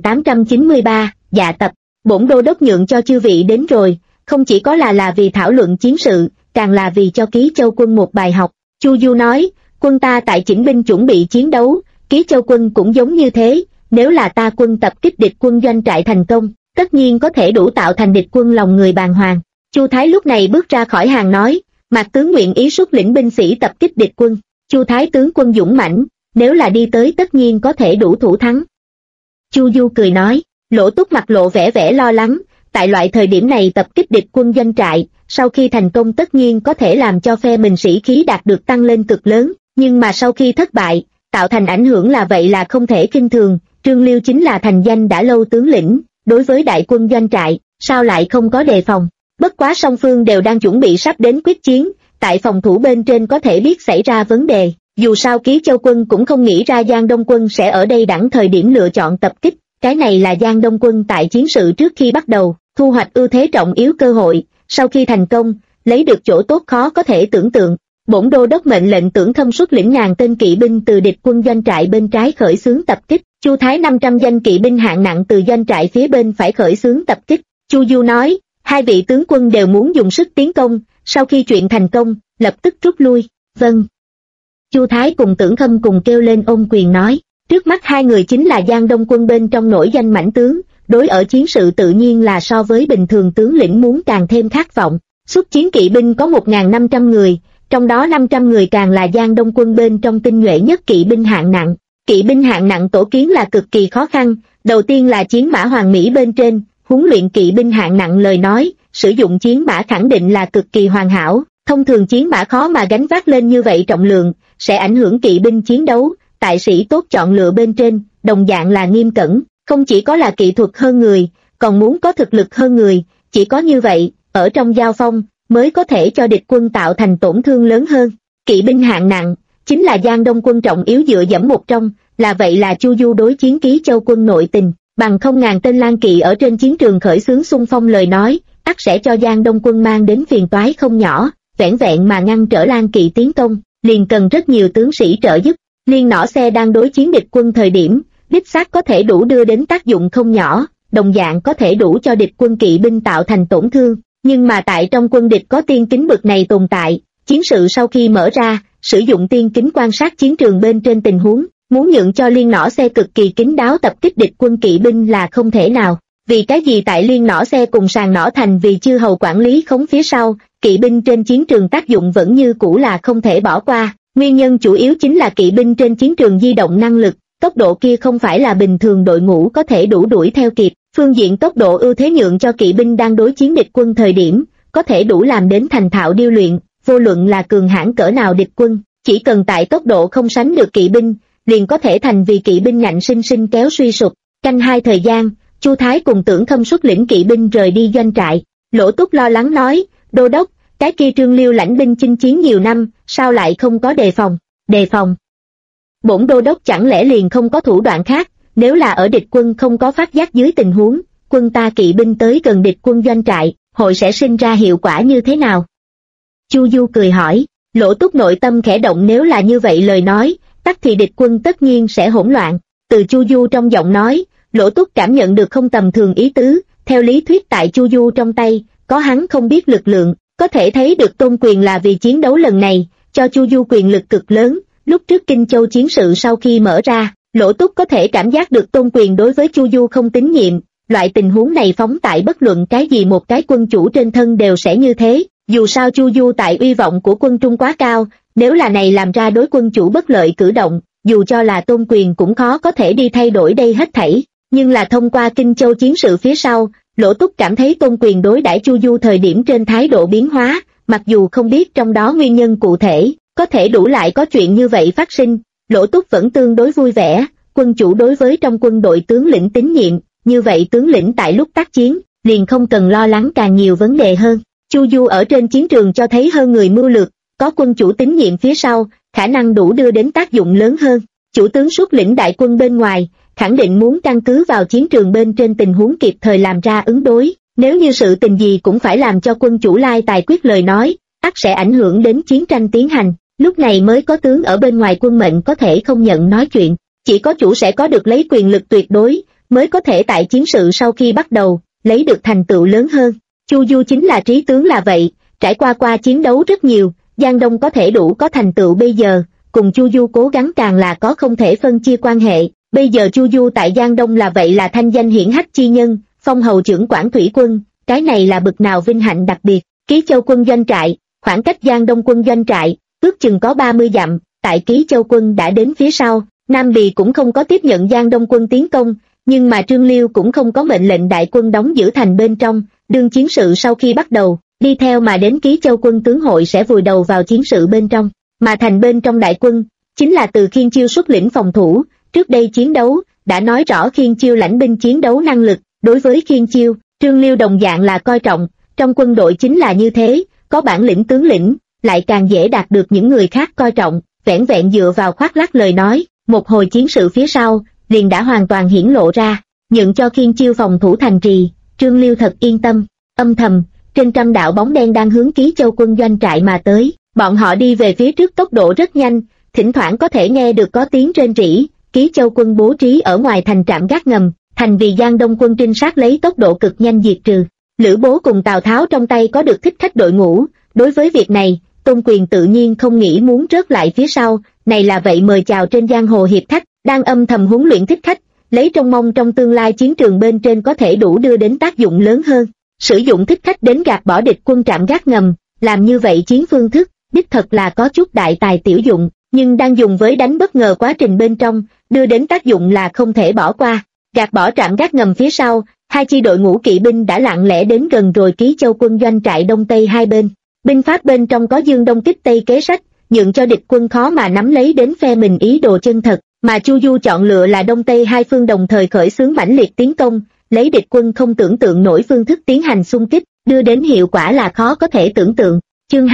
[SPEAKER 1] 2893, dạ tập, bổn đô đốc nhượng cho chư vị đến rồi, không chỉ có là vì thảo luận chiến sự, càng là vì cho Ký Châu quân một bài học. Chu Du nói, quân ta tại chỉnh binh chuẩn bị chiến đấu, Ký Châu quân cũng giống như thế, nếu là ta quân tập kích địch quân doanh trại thành công, tất nhiên có thể đủ tạo thành địch quân lòng người bàng hoàng. Chu Thái lúc này bước ra khỏi hàng nói, Mạc tướng nguyện ý xuất lĩnh binh sĩ tập kích địch quân. Chu Thái tướng quân dũng mãnh, nếu là đi tới tất nhiên có thể đủ thủ thắng. Chu Du cười nói, Lỗ Túc mặt lộ vẻ lo lắng, tại loại thời điểm này tập kích địch quân doanh trại, sau khi thành công tất nhiên có thể làm cho phe mình sĩ khí đạt được tăng lên cực lớn, nhưng mà sau khi thất bại, tạo thành ảnh hưởng là vậy là không thể khinh thường. Trương Liêu chính là thành danh đã lâu tướng lĩnh, đối với đại quân doanh trại, sao lại không có đề phòng. Bất quá song phương đều đang chuẩn bị sắp đến quyết chiến, tại phòng thủ bên trên có thể biết xảy ra vấn đề. Dù sao Ký Châu quân cũng không nghĩ ra Giang Đông quân sẽ ở đây đẳng thời điểm lựa chọn tập kích, cái này là Giang Đông quân tại chiến sự trước khi bắt đầu, thu hoạch ưu thế trọng yếu cơ hội, sau khi thành công, lấy được chỗ tốt khó có thể tưởng tượng. Bổn đô đốc mệnh lệnh Tưởng Thâm xuất lĩnh ngàn tên kỵ binh từ địch quân doanh trại bên trái khởi xướng tập kích, Chu Thái 500 danh kỵ binh hạng nặng từ doanh trại phía bên phải khởi xướng tập kích. Chu Du nói, hai vị tướng quân đều muốn dùng sức tiến công, sau khi chuyện thành công, lập tức rút lui. Vâng. Chu Thái cùng Tưởng Thâm cùng kêu lên ôm quyền nói, trước mắt hai người chính là Giang Đông quân bên trong nổi danh mãnh tướng, đối ở chiến sự tự nhiên là so với bình thường tướng lĩnh muốn càng thêm khát vọng. Xuất chiến kỵ binh có 1.500 người, trong đó 500 người càng là Giang Đông quân bên trong tinh nhuệ nhất kỵ binh hạng nặng. Kỵ binh hạng nặng tổ kiến là cực kỳ khó khăn, đầu tiên là chiến mã hoàng mỹ bên trên, huấn luyện kỵ binh hạng nặng lời nói, sử dụng chiến mã khẳng định là cực kỳ hoàn hảo, thông thường chiến mã khó mà gánh vác lên như vậy trọng lượng, sẽ ảnh hưởng kỵ binh chiến đấu, tại sĩ tốt chọn lựa bên trên, đồng dạng là nghiêm cẩn, không chỉ có là kỹ thuật hơn người, còn muốn có thực lực hơn người, chỉ có như vậy, ở trong giao phong, mới có thể cho địch quân tạo thành tổn thương lớn hơn. Kỵ binh hạng nặng, chính là Giang Đông quân trọng yếu dựa dẫm một trong, là vậy là Chu Du đối chiến Ký Châu quân nội tình, bằng 0.000 tên lang kỵ ở trên chiến trường khởi xướng xung phong lời nói, ắt sẽ cho Giang Đông quân mang đến phiền toái không nhỏ, vẻn vẹn mà ngăn trở lang kỵ tiến công, liền cần rất nhiều tướng sĩ trợ giúp. Liên nỏ xe đang đối chiến địch quân thời điểm, đích xác có thể đủ đưa đến tác dụng không nhỏ, đồng dạng có thể đủ cho địch quân kỵ binh tạo thành tổn thương, nhưng mà tại trong quân địch có tiên kính bực này tồn tại, chiến sự sau khi mở ra, sử dụng tiên kính quan sát chiến trường bên trên tình huống, muốn nhượng cho liên nỏ xe cực kỳ kín đáo tập kích địch quân kỵ binh là không thể nào. Vì cái gì tại liên nỏ xe cùng sàng nỏ thành vì chư hầu quản lý khống phía sau, kỵ binh trên chiến trường tác dụng vẫn như cũ là không thể bỏ qua, nguyên nhân chủ yếu chính là kỵ binh trên chiến trường di động năng lực, tốc độ kia không phải là bình thường đội ngũ có thể đủ đuổi theo kịp, phương diện tốc độ ưu thế nhượng cho kỵ binh đang đối chiến địch quân thời điểm, có thể đủ làm đến thành thạo điêu luyện, vô luận là cường hãn cỡ nào địch quân, chỉ cần tại tốc độ không sánh được kỵ binh, liền có thể thành vì kỵ binh ngạnh sinh sinh kéo suy sụp. Canh hai thời gian, Chu Thái cùng Tưởng Khâm xuất lĩnh kỵ binh rời đi doanh trại. Lỗ Túc lo lắng nói, đô đốc, cái kia Trương Liêu lãnh binh chinh chiến nhiều năm, sao lại không có đề phòng? Đề phòng? Bổn đô đốc chẳng lẽ liền không có thủ đoạn khác, nếu là ở địch quân không có phát giác dưới tình huống, quân ta kỵ binh tới gần địch quân doanh trại, hội sẽ sinh ra hiệu quả như thế nào? Chu Du cười hỏi. Lỗ Túc nội tâm khẽ động, nếu là như vậy lời nói, tắc thì địch quân tất nhiên sẽ hỗn loạn. Từ Chu Du trong giọng nói, Lỗ Túc cảm nhận được không tầm thường ý tứ, theo lý thuyết tại Chu Du trong tay, có hắn không biết lực lượng, có thể thấy được Tôn Quyền là vì chiến đấu lần này, cho Chu Du quyền lực cực lớn. Lúc trước Kinh Châu chiến sự sau khi mở ra, Lỗ Túc có thể cảm giác được Tôn Quyền đối với Chu Du không tín nhiệm, loại tình huống này phóng tại bất luận cái gì một cái quân chủ trên thân đều sẽ như thế, dù sao Chu Du tại uy vọng của quân Trung quá cao, nếu là này làm ra đối quân chủ bất lợi cử động, dù cho là Tôn Quyền cũng khó có thể đi thay đổi đây hết thảy, nhưng là thông qua Kinh Châu chiến sự phía sau, Lỗ Túc cảm thấy Tôn Quyền đối đãi Chu Du thời điểm trên thái độ biến hóa, mặc dù không biết trong đó nguyên nhân cụ thể, có thể đủ lại có chuyện như vậy phát sinh, Lỗ Túc vẫn tương đối vui vẻ, quân chủ đối với trong quân đội tướng lĩnh tín nhiệm, như vậy tướng lĩnh tại lúc tác chiến, liền không cần lo lắng càng nhiều vấn đề hơn. Chu Du ở trên chiến trường cho thấy hơn người mưu lược, có quân chủ tín nhiệm phía sau, khả năng đủ đưa đến tác dụng lớn hơn. Chủ tướng xuất lĩnh đại quân bên ngoài, khẳng định muốn căn cứ vào chiến trường bên trên tình huống kịp thời làm ra ứng đối, nếu như sự tình gì cũng phải làm cho quân chủ lai tài quyết lời nói, ắt sẽ ảnh hưởng đến chiến tranh tiến hành, lúc này mới có tướng ở bên ngoài quân mệnh có thể không nhận nói chuyện, chỉ có chủ sẽ có được lấy quyền lực tuyệt đối, mới có thể tại chiến sự sau khi bắt đầu, lấy được thành tựu lớn hơn. Chu Du chính là trí tướng là vậy, trải qua chiến đấu rất nhiều, Giang Đông có thể đủ có thành tựu bây giờ, cùng Chu Du cố gắng càng là có không thể phân chia quan hệ, bây giờ Chu Du tại Giang Đông là vậy là thanh danh hiển hách chi nhân, phong hầu trưởng quản thủy quân, cái này là bực nào vinh hạnh đặc biệt. Ký Châu quân doanh trại, khoảng cách Giang Đông quân doanh trại, ước chừng có 30 dặm, tại Ký Châu quân đã đến phía sau, Nam Bì cũng không có tiếp nhận Giang Đông quân tiến công, nhưng mà Trương Liêu cũng không có mệnh lệnh đại quân đóng giữ thành bên trong, đương chiến sự sau khi bắt đầu, đi theo mà đến Ký Châu quân tướng hội sẽ vùi đầu vào chiến sự bên trong, mà thành bên trong đại quân, chính là từ Khiên Chiêu xuất lĩnh phòng thủ, trước đây chiến đấu, đã nói rõ Khiên Chiêu lãnh binh chiến đấu năng lực, đối với Khiên Chiêu, Trương Liêu đồng dạng là coi trọng, trong quân đội chính là như thế, có bản lĩnh tướng lĩnh, lại càng dễ đạt được những người khác coi trọng, vẻn vẹn dựa vào khoác lác lời nói, một hồi chiến sự phía sau, liền đã hoàn toàn hiển lộ ra, nhận cho Khiên Chiêu phòng thủ thành trì, Trương Liêu thật yên tâm, âm thầm, trên trăm đạo bóng đen đang hướng Ký Châu quân doanh trại mà tới, bọn họ đi về phía trước tốc độ rất nhanh, thỉnh thoảng có thể nghe được có tiếng rên rỉ, Ký Châu quân bố trí ở ngoài thành trạm gác ngầm, thành vì Giang Đông quân trinh sát lấy tốc độ cực nhanh diệt trừ. Lữ Bố cùng Tào Tháo trong tay có được thích khách đội ngũ, đối với việc này, Tôn Quyền tự nhiên không nghĩ muốn rớt lại phía sau, này là vậy mời chào trên giang hồ hiệp khách, đang âm thầm huấn luyện thích khách, lấy trông mong trong tương lai chiến trường bên trên có thể đủ đưa đến tác dụng lớn hơn. sử dụng thích khách đến gạt bỏ địch quân trạm gác ngầm, làm như vậy chiến phương thức, đích thật là có chút đại tài tiểu dụng, nhưng đang dùng với đánh bất ngờ quá trình bên trong, đưa đến tác dụng là không thể bỏ qua. Gạt bỏ trạm gác ngầm phía sau, hai chi đội ngũ kỵ binh đã lặng lẽ đến gần rồi Ký Châu quân doanh trại đông tây hai bên. Binh pháp bên trong có dương đông kích tây kế sách, nhượng cho địch quân khó mà nắm lấy đến phe mình ý đồ chân thật, mà Chu Du chọn lựa là đông tây hai phương đồng thời khởi xướng mãnh liệt tiến công, lấy địch quân không tưởng tượng nổi phương thức tiến hành xung kích, đưa đến hiệu quả là khó có thể tưởng tượng. Chương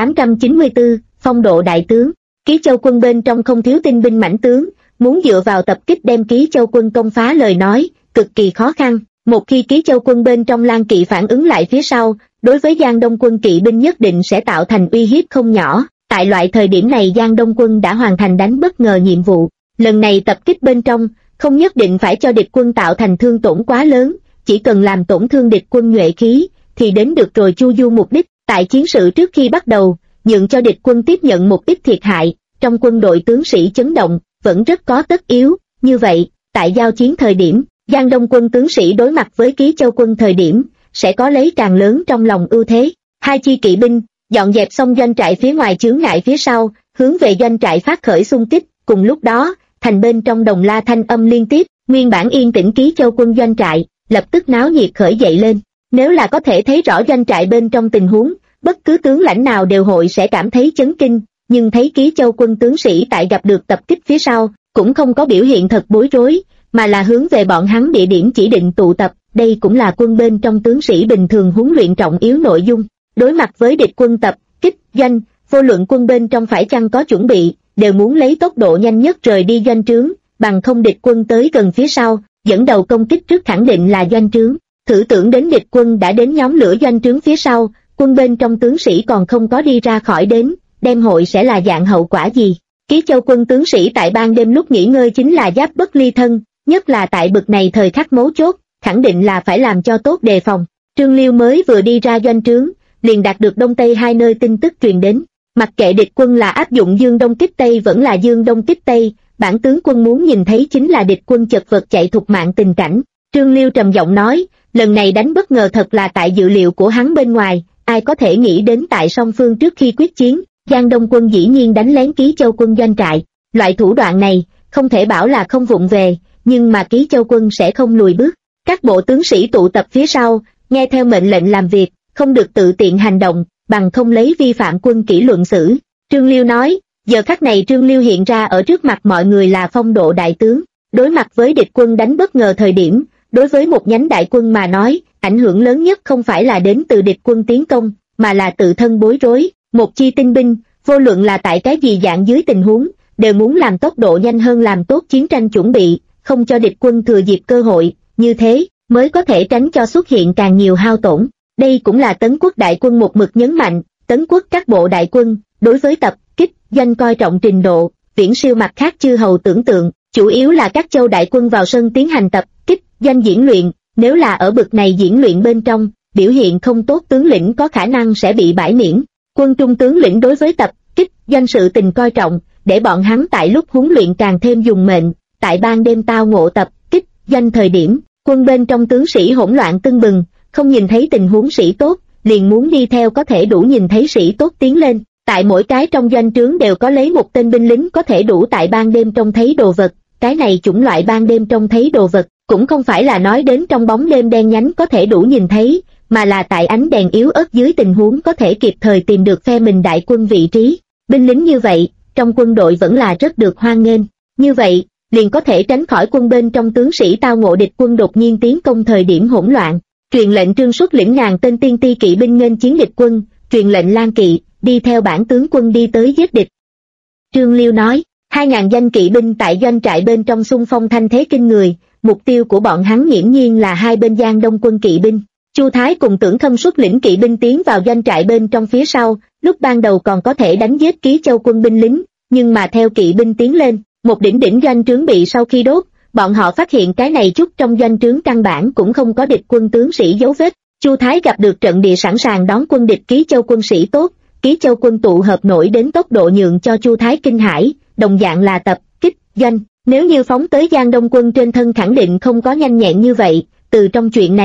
[SPEAKER 1] 2894, phong độ đại tướng. Ký Châu quân bên trong không thiếu tinh binh mãnh tướng, muốn dựa vào tập kích đem Ký Châu quân công phá lời nói, cực kỳ khó khăn. Một khi Ký Châu quân bên trong Lan kỵ phản ứng lại phía sau, đối với Giang Đông quân kỵ binh nhất định sẽ tạo thành uy hiếp không nhỏ. Tại loại thời điểm này Giang Đông quân đã hoàn thành đánh bất ngờ nhiệm vụ. Lần này tập kích bên trong, không nhất định phải cho địch quân tạo thành thương tổn quá lớn, chỉ cần làm tổn thương địch quân nhuệ khí, thì đến được rồi Chu Du mục đích. Tại chiến sự trước khi bắt đầu, nhượng cho địch quân tiếp nhận một ít thiệt hại, trong quân đội tướng sĩ chấn động, vẫn rất có tất yếu. Như vậy, tại giao chiến thời điểm, Giang Đông quân tướng sĩ đối mặt với Ký Châu quân thời điểm, sẽ có lấy càng lớn trong lòng ưu thế. Hai chi kỵ binh, dọn dẹp xong doanh trại phía ngoài chướng ngại phía sau, hướng về doanh trại phát khởi xung kích. Cùng lúc đó, thành bên trong đồng la thanh âm liên tiếp, nguyên bản yên tĩnh Ký Châu quân doanh trại, lập tức náo nhiệt khởi dậy lên. Nếu là có thể thấy rõ doanh trại bên trong tình huống, bất cứ tướng lãnh nào đều hội sẽ cảm thấy chấn kinh, nhưng thấy Ký Châu quân tướng sĩ tại gặp được tập kích phía sau, cũng không có biểu hiện thật bối rối, mà là hướng về bọn hắn địa điểm chỉ định tụ tập. Đây cũng là quân bên trong tướng sĩ bình thường huấn luyện trọng yếu nội dung. Đối mặt với địch quân tập kích doanh, vô luận quân bên trong phải chăng có chuẩn bị, đều muốn lấy tốc độ nhanh nhất rời đi doanh trướng, bằng không địch quân tới gần phía sau, dẫn đầu công kích trước khẳng định là doanh trướng. Thử tưởng đến địch quân đã đến nhóm lửa doanh trướng phía sau, quân bên trong tướng sĩ còn không có đi ra khỏi đến, đem hội sẽ là dạng hậu quả gì? Ký Châu quân tướng sĩ tại ban đêm lúc nghỉ ngơi chính là giáp bất ly thân, nhất là tại bực này thời khắc mấu chốt, khẳng định là phải làm cho tốt đề phòng. Trương Liêu mới vừa đi ra doanh trướng, liền đạt được đông tây hai nơi tin tức truyền đến. Mặc kệ địch quân là áp dụng dương đông kích tây vẫn là dương đông kích tây, bản tướng quân muốn nhìn thấy chính là địch quân chật vật chạy thục mạng tình cảnh. Trương Liêu trầm giọng nói, lần này đánh bất ngờ thật là tại dự liệu của hắn bên ngoài, ai có thể nghĩ đến tại song phương trước khi quyết chiến, Giang Đông quân dĩ nhiên đánh lén Ký Châu quân doanh trại. Loại thủ đoạn này, không thể bảo là không vụng về, nhưng mà Ký Châu quân sẽ không lùi bước. Các bộ tướng sĩ tụ tập phía sau, nghe theo mệnh lệnh làm việc, không được tự tiện hành động, bằng không lấy vi phạm quân kỷ luận xử. Trương Liêu nói, giờ khắc này Trương Liêu hiện ra ở trước mặt mọi người là phong độ đại tướng. Đối mặt với địch quân đánh bất ngờ thời điểm, đối với một nhánh đại quân mà nói, ảnh hưởng lớn nhất không phải là đến từ địch quân tiến công, mà là tự thân bối rối. Một chi tinh binh, vô luận là tại cái gì dạng dưới tình huống, đều muốn làm tốc độ nhanh hơn làm tốt chiến tranh chuẩn bị, không cho địch quân thừa dịp cơ hội, như thế mới có thể tránh cho xuất hiện càng nhiều hao tổn. Đây cũng là Tấn Quốc đại quân một mực nhấn mạnh, Tấn Quốc các bộ đại quân, đối với tập kích doanh coi trọng trình độ, viễn siêu mặt khác chư hầu tưởng tượng, chủ yếu là các châu đại quân vào sân tiến hành tập kích doanh diễn luyện, nếu là ở bực này diễn luyện bên trong, biểu hiện không tốt tướng lĩnh có khả năng sẽ bị bãi miễn. Quân trung tướng lĩnh đối với tập kích doanh sự tình coi trọng, để bọn hắn tại lúc huấn luyện càng thêm dùng mệnh, tại ban đêm tao ngộ tập kích doanh thời điểm, quân bên trong tướng sĩ hỗn loạn tưng bừng, không nhìn thấy tình huống sĩ tốt, liền muốn đi theo có thể đủ nhìn thấy sĩ tốt tiến lên. Tại mỗi cái trong doanh trướng đều có lấy một tên binh lính có thể đủ tại ban đêm trông thấy đồ vật, cái này chủng loại ban đêm trông thấy đồ vật, cũng không phải là nói đến trong bóng đêm đen nhánh có thể đủ nhìn thấy, mà là tại ánh đèn yếu ớt dưới tình huống có thể kịp thời tìm được phe mình đại quân vị trí. Binh lính như vậy, trong quân đội vẫn là rất được hoan nghênh. Như vậy, liền có thể tránh khỏi quân bên trong tướng sĩ tao ngộ địch quân đột nhiên tiến công thời điểm hỗn loạn. Truyền lệnh Trương xuất lĩnh ngàn tên tiên ti kỵ binh nghênh chiến địch quân, truyền lệnh Lan kỵ, đi theo bản tướng quân đi tới giết địch. Trương Liêu nói, 2.000 danh kỵ binh tại doanh trại bên trong xung phong thanh thế kinh người, mục tiêu của bọn hắn nghiễm nhiên là hai bên Giang Đông quân kỵ binh. Chu Thái cùng Tưởng Khâm xuất lĩnh kỵ binh tiến vào doanh trại bên trong phía sau, lúc ban đầu còn có thể đánh giết Ký Châu quân binh lính, nhưng mà theo kỵ binh tiến lên, một đỉnh doanh trướng bị sau khi đốt, bọn họ phát hiện cái này chút trong doanh trướng căn bản cũng không có địch quân tướng sĩ dấu vết. Chu Thái gặp được trận địa sẵn sàng đón quân địch Ký Châu quân sĩ tốt, Ký Châu quân tụ hợp nổi đến tốc độ nhượng cho Chu Thái kinh hãi, đồng dạng là tập kích doanh, nếu như phóng tới Giang Đông quân trên thân khẳng định không có nhanh nhẹn như vậy. Từ trong chuyện này,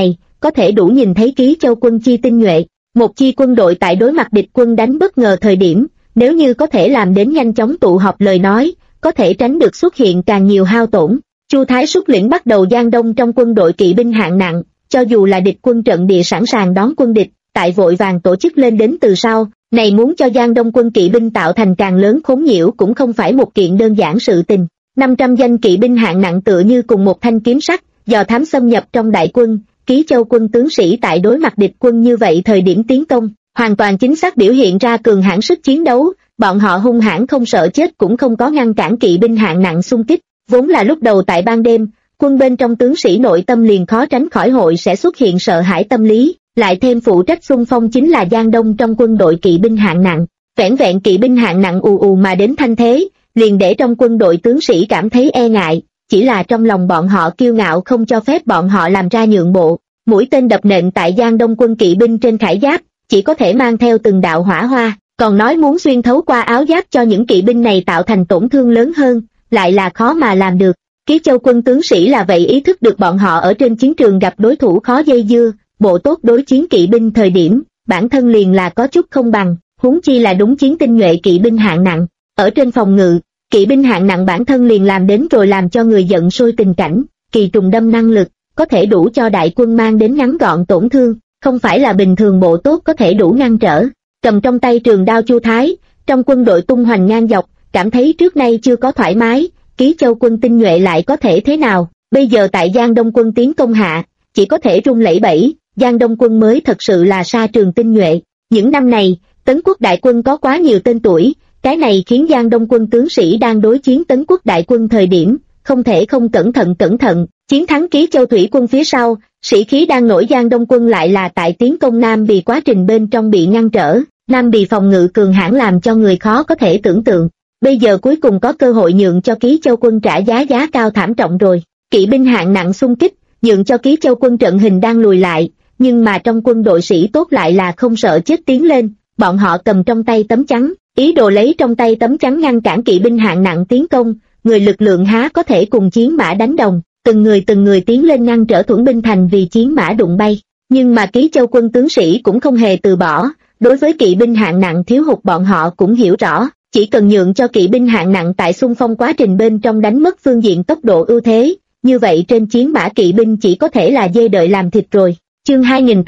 [SPEAKER 1] có thể đủ nhìn thấy Ký Châu quân chi tinh nhuệ. Một chi quân đội tại đối mặt địch quân đánh bất ngờ thời điểm, nếu như có thể làm đến nhanh chóng tụ họp lời nói, có thể tránh được xuất hiện càng nhiều hao tổn. Chu Thái xuất lĩnh bắt đầu giang đông trong quân đội kỵ binh hạng nặng, cho dù là địch quân trận địa sẵn sàng đón quân địch, tại vội vàng tổ chức lên đến từ sau, này muốn cho giang đông quân kỵ binh tạo thành càng lớn khốn nhiễu cũng không phải một kiện đơn giản sự tình. 500 danh kỵ binh hạng nặng tựa như cùng một thanh kiếm sắt, dò thám xâm nhập trong đại quân. Ký Châu quân tướng sĩ tại đối mặt địch quân như vậy thời điểm tiến công, hoàn toàn chính xác biểu hiện ra cường hãn sức chiến đấu, bọn họ hung hãn không sợ chết cũng không có ngăn cản kỵ binh hạng nặng xung kích. Vốn là lúc đầu tại ban đêm, quân bên trong tướng sĩ nội tâm liền khó tránh khỏi hội sẽ xuất hiện sợ hãi tâm lý, lại thêm phụ trách xung phong chính là giang đông trong quân đội kỵ binh hạng nặng. Vẻn vẹn kỵ binh hạng nặng ù ù mà đến thanh thế, liền để trong quân đội tướng sĩ cảm thấy e ngại, chỉ là trong lòng bọn họ kiêu ngạo không cho phép bọn họ làm ra nhượng bộ. Mũi tên đập nện tại giang đông quân kỵ binh trên khải giáp, chỉ có thể mang theo từng đạo hỏa hoa, còn nói muốn xuyên thấu qua áo giáp cho những kỵ binh này tạo thành tổn thương lớn hơn, lại là khó mà làm được. Ký Châu quân tướng sĩ là vậy ý thức được bọn họ ở trên chiến trường gặp đối thủ khó dây dưa, bộ tốt đối chiến kỵ binh thời điểm, bản thân liền là có chút không bằng, huống chi là đúng chiến tinh nhuệ kỵ binh hạng nặng. Ở trên phòng ngự, kỵ binh hạng nặng bản thân liền làm đến rồi làm cho người giận sôi tình cảnh, kỳ trùng đâm năng lực, có thể đủ cho đại quân mang đến ngắn gọn tổn thương, không phải là bình thường bộ tốt có thể đủ ngăn trở. Cầm trong tay trường đao Chu Thái, trong quân đội tung hoành ngang dọc, cảm thấy trước nay chưa có thoải mái, Ký Châu quân tinh nhuệ lại có thể thế nào, bây giờ tại Giang Đông quân tiến công hạ, chỉ có thể run lẩy bẩy, Giang Đông quân mới thật sự là sa trường tinh nhuệ. Những năm này, Tấn quốc đại quân có quá nhiều tên tuổi, cái này khiến Giang Đông quân tướng sĩ đang đối chiến Tấn quốc đại quân thời điểm, không thể không cẩn thận, chiến thắng Ký Châu thủy quân phía sau, sĩ khí đang nổi Giang Đông quân lại là tại tiến công Nam Bì quá trình bên trong bị ngăn trở, Nam Bì phòng ngự cường hãn làm cho người khó có thể tưởng tượng. Bây giờ cuối cùng có cơ hội nhượng cho Ký Châu quân trả giá cao thảm trọng rồi. Kỵ binh hạng nặng xung kích, nhượng cho Ký Châu quân trận hình đang lùi lại, nhưng mà trong quân đội sĩ tốt lại là không sợ chết tiến lên, bọn họ cầm trong tay tấm chắn, ý đồ lấy trong tay tấm chắn ngăn cản kỵ binh hạng nặng tiến công, người lực lượng há có thể cùng chiến mã đánh đồng, từng người tiến lên ngăn trở Thuẫn binh thành vì chiến mã đụng bay. Nhưng mà Ký Châu quân tướng sĩ cũng không hề từ bỏ, đối với kỵ binh hạng nặng thiếu hụt bọn họ cũng hiểu rõ. Chỉ cần nhượng cho kỵ binh hạng nặng tại xung phong quá trình bên trong đánh mất phương diện tốc độ ưu thế, như vậy trên chiến mã kỵ binh chỉ có thể là dê đợi làm thịt rồi. Chương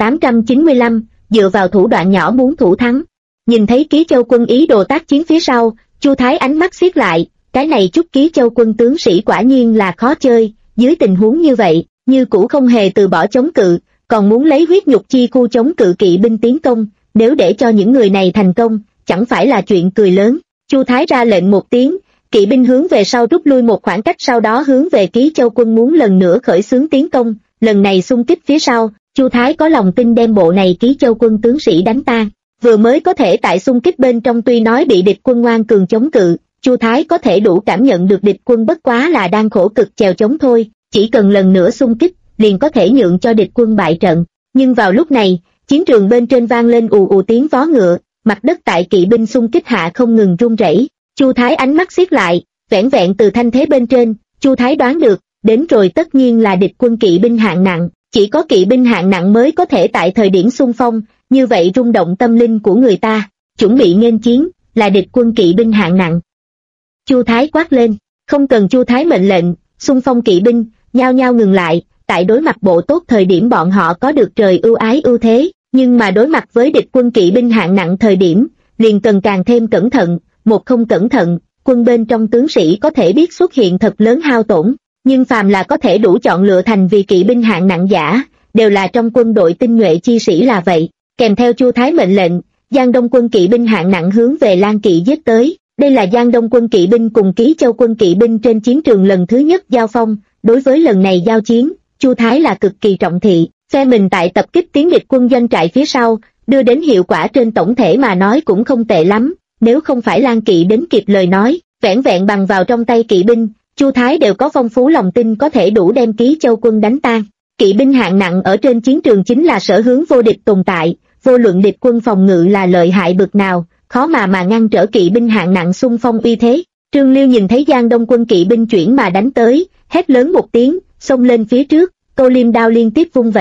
[SPEAKER 1] 2895, dựa vào thủ đoạn nhỏ muốn thủ thắng. Nhìn thấy Ký Châu quân ý đồ tác chiến phía sau, Chu Thái ánh mắt siết lại, cái này chút Ký Châu quân tướng sĩ quả nhiên là khó chơi, dưới tình huống như vậy, như cũ không hề từ bỏ chống cự, còn muốn lấy huyết nhục chi khu chống cự kỵ binh tiến công, nếu để cho những người này thành công, chẳng phải là chuyện cười lớn. Chu Thái ra lệnh một tiếng, kỵ binh hướng về sau rút lui một khoảng cách, sau đó hướng về Ký Châu quân muốn lần nữa khởi xướng tiến công, lần này xung kích phía sau, Chu Thái có lòng tin đem bộ này Ký Châu quân tướng sĩ đánh tan. Vừa mới có thể tại xung kích bên trong tuy nói bị địch quân ngoan cường chống cự, Chu Thái có thể đủ cảm nhận được địch quân bất quá là đang khổ cực chèo chống thôi, chỉ cần lần nữa xung kích, liền có thể nhượng cho địch quân bại trận. Nhưng vào lúc này, chiến trường bên trên vang lên ù ù tiếng vó ngựa, mặt đất tại kỵ binh xung kích hạ không ngừng rung rẩy. Chu Thái ánh mắt siết lại, vẻn vẹn từ thanh thế bên trên, Chu Thái đoán được, đến rồi tất nhiên là địch quân kỵ binh hạng nặng, chỉ có kỵ binh hạng nặng mới có thể tại thời điểm xung phong, như vậy rung động tâm linh của người ta. Chuẩn bị nghênh chiến, là địch quân kỵ binh hạng nặng. Chu Thái quát lên, không cần Chu Thái mệnh lệnh, xung phong kỵ binh nhao nhao ngừng lại, tại đối mặt bộ tốt thời điểm bọn họ có được trời ưu ái ưu thế, nhưng mà đối mặt với địch quân kỵ binh hạng nặng thời điểm, liền cần càng thêm cẩn thận, một không cẩn thận, quân bên trong tướng sĩ có thể biết xuất hiện thật lớn hao tổn, nhưng phàm là có thể đủ chọn lựa thành vì kỵ binh hạng nặng giả, đều là trong quân đội tinh nhuệ chi sĩ là vậy. Kèm theo Chu Thái mệnh lệnh, Giang Đông quân kỵ binh hạng nặng hướng về Lan Kỵ giết tới. Đây là Giang Đông quân kỵ binh cùng Ký Châu quân kỵ binh trên chiến trường lần thứ nhất giao phong, đối với lần này giao chiến, Chu Thái là cực kỳ trọng thị, phe mình tại tập kích tiến địch quân doanh trại phía sau, đưa đến hiệu quả trên tổng thể mà nói cũng không tệ lắm, nếu không phải Lan Kỵ đến kịp lời nói, vẻn vẹn bằng vào trong tay kỵ binh, Chu Thái đều có phong phú lòng tin có thể đủ đem Ký Châu quân đánh tan. Kỵ binh hạng nặng ở trên chiến trường chính là sở hướng vô địch tồn tại, vô luận địch quân phòng ngự là lợi hại bực nào, khó mà ngăn trở kỵ binh hạng nặng xung phong uy thế. Trương Liêu nhìn thấy Giang Đông quân kỵ binh chuyển mà đánh tới, hét lớn một tiếng, xông lên phía trước, Câu Liêm đao liên tiếp vung vẩy,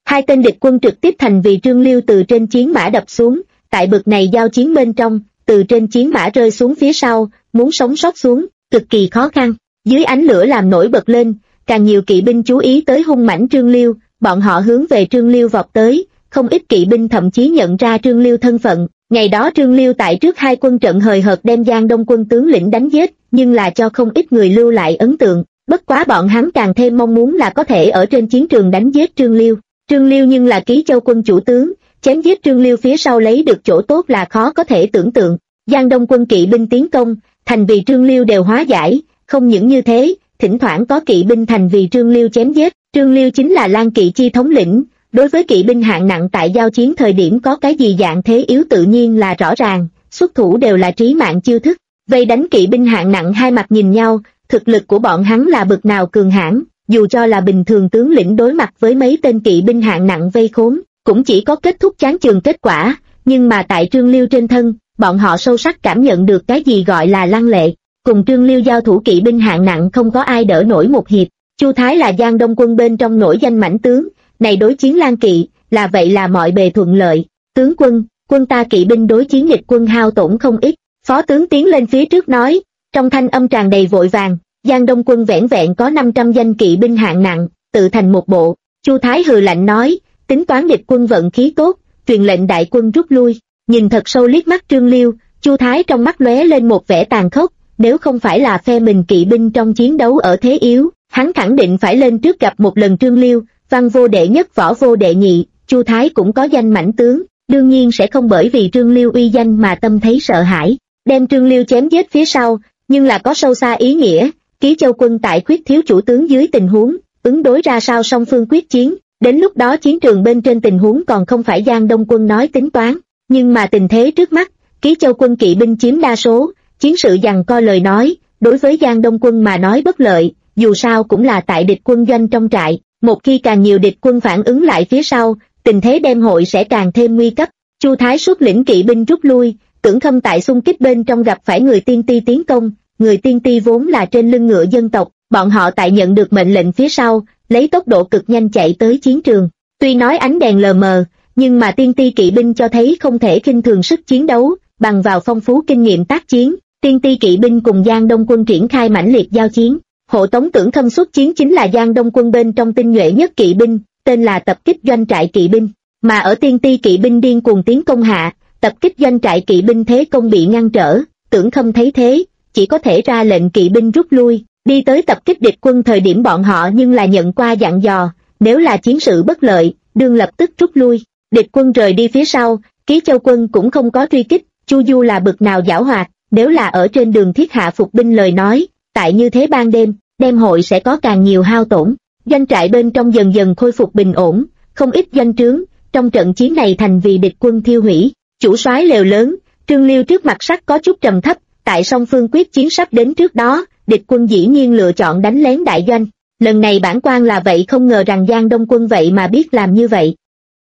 [SPEAKER 1] Hai tên địch quân trực tiếp thành vì Trương Liêu từ trên chiến mã đập xuống, tại bực này giao chiến bên trong, từ trên chiến mã rơi xuống phía sau, muốn sống sót xuống, cực kỳ khó khăn. Dưới ánh lửa làm nổi bật lên, càng nhiều kỵ binh chú ý tới hung mãnh Trương Liêu, bọn họ hướng về Trương Liêu vọt tới, không ít kỵ binh thậm chí nhận ra Trương Liêu thân phận. Ngày đó Trương Liêu tại trước hai quân trận hời hợt đem Giang Đông quân tướng lĩnh đánh giết, nhưng là cho không ít người lưu lại ấn tượng, bất quá bọn hắn càng thêm mong muốn là có thể ở trên chiến trường đánh giết Trương Liêu. Trương Liêu nhưng là Ký Châu quân chủ tướng, chém giết Trương Liêu phía sau lấy được chỗ tốt là khó có thể tưởng tượng. Giang Đông quân kỵ binh tiến công, thành vì Trương Liêu đều hóa giải, không những như thế, thỉnh thoảng có kỵ binh thành vì Trương Liêu chém giết. Trương Liêu chính là Lan Kỵ chi thống lĩnh, đối với kỵ binh hạng nặng tại giao chiến thời điểm có cái gì dạng thế yếu tự nhiên là rõ ràng, xuất thủ đều là trí mạng chiêu thức. Vây đánh kỵ binh hạng nặng hai mặt nhìn nhau, thực lực của bọn hắn là bực nào cường hãn, dù cho là bình thường tướng lĩnh đối mặt với mấy tên kỵ binh hạng nặng vây khốn, cũng chỉ có kết thúc chán chường kết quả, nhưng mà tại Trương Liêu trên thân, bọn họ sâu sắc cảm nhận được cái gì gọi là lăng lệ. Cùng Trương Liêu giao thủ kỵ binh hạng nặng không có ai đỡ nổi một hiệp. Chu Thái là Giang Đông quân bên trong nổi danh mãnh tướng, này đối chiến Lan Kỵ, là vậy là mọi bề thuận lợi. Tướng quân, quân ta kỵ binh đối chiến địch quân hao tổn không ít. Phó tướng tiến lên phía trước nói, trong thanh âm tràn đầy vội vàng. Giang Đông quân vẻn vẹn có 500 danh kỵ binh hạng nặng, tự thành một bộ. Chu Thái hừ lạnh nói, tính toán địch quân vận khí tốt, truyền lệnh đại quân rút lui. Nhìn thật sâu liếc mắt Trương Liêu, Chu Thái trong mắt lóe lên một vẻ tàn khốc, nếu không phải là phe mình kỵ binh trong chiến đấu ở thế yếu, hắn khẳng định phải lên trước gặp một lần Trương Liêu. Văn vô đệ nhất võ vô đệ nhị, Chu Thái cũng có danh mãnh tướng, đương nhiên sẽ không bởi vì Trương Liêu uy danh mà tâm thấy sợ hãi, đem Trương Liêu chém giết phía sau, nhưng là có sâu xa ý nghĩa. Ký Châu quân tại khuyết thiếu chủ tướng dưới tình huống, ứng đối ra sao song phương quyết chiến, đến lúc đó chiến trường bên trên tình huống còn không phải Giang Đông quân nói tính toán, nhưng mà tình thế trước mắt, Ký Châu quân kỵ binh chiếm đa số, chiến sự giằng co lời nói, đối với Giang Đông quân mà nói bất lợi, dù sao cũng là tại địch quân doanh trong trại, một khi càng nhiều địch quân phản ứng lại phía sau, tình thế đem hội sẽ càng thêm nguy cấp. Chu Thái xuất lĩnh kỵ binh rút lui, Tưởng Khâm tại xung kích bên trong gặp phải người Tiên Ti tiến công, người Tiên Ti vốn là trên lưng ngựa dân tộc, bọn họ tại nhận được mệnh lệnh phía sau, lấy tốc độ cực nhanh chạy tới chiến trường. Tuy nói ánh đèn lờ mờ, nhưng mà Tiên Ti kỵ binh cho thấy không thể khinh thường sức chiến đấu, bằng vào phong phú kinh nghiệm tác chiến, Tiên Ti kỵ binh cùng Giang Đông quân triển khai mãnh liệt giao chiến. Hộ tống Tưởng Khâm xuất chiến chính là Giang Đông quân bên trong tinh nhuệ nhất kỵ binh, tên là tập kích doanh trại kỵ binh, mà ở Tiên Ti kỵ binh điên cuồng tiến công hạ, tập kích doanh trại kỵ binh thế công bị ngăn trở. Tưởng Khâm thấy thế, chỉ có thể ra lệnh kỵ binh rút lui, đi tới tập kích địch quân. Thời điểm bọn họ nhưng là nhận qua dặn dò, nếu là chiến sự bất lợi, đương lập tức rút lui. Địch quân rời đi phía sau, Ký Châu quân cũng không có truy kích. Chu Du là bực nào giảo hoạt, nếu là ở trên đường thiết hạ phục binh lời nói, tại như thế ban đêm, đem hội sẽ có càng nhiều hao tổn. Doanh trại bên trong dần dần khôi phục bình ổn, không ít doanh trướng, trong trận chiến này thành vì địch quân thiêu hủy. Chủ soái lều lớn, Trương Liêu trước mặt sắc có chút trầm thấp, tại song phương quyết chiến sắp đến trước đó, địch quân dĩ nhiên lựa chọn đánh lén đại doanh. Lần này bản quan là vậy không ngờ rằng Giang Đông quân vậy mà biết làm như vậy.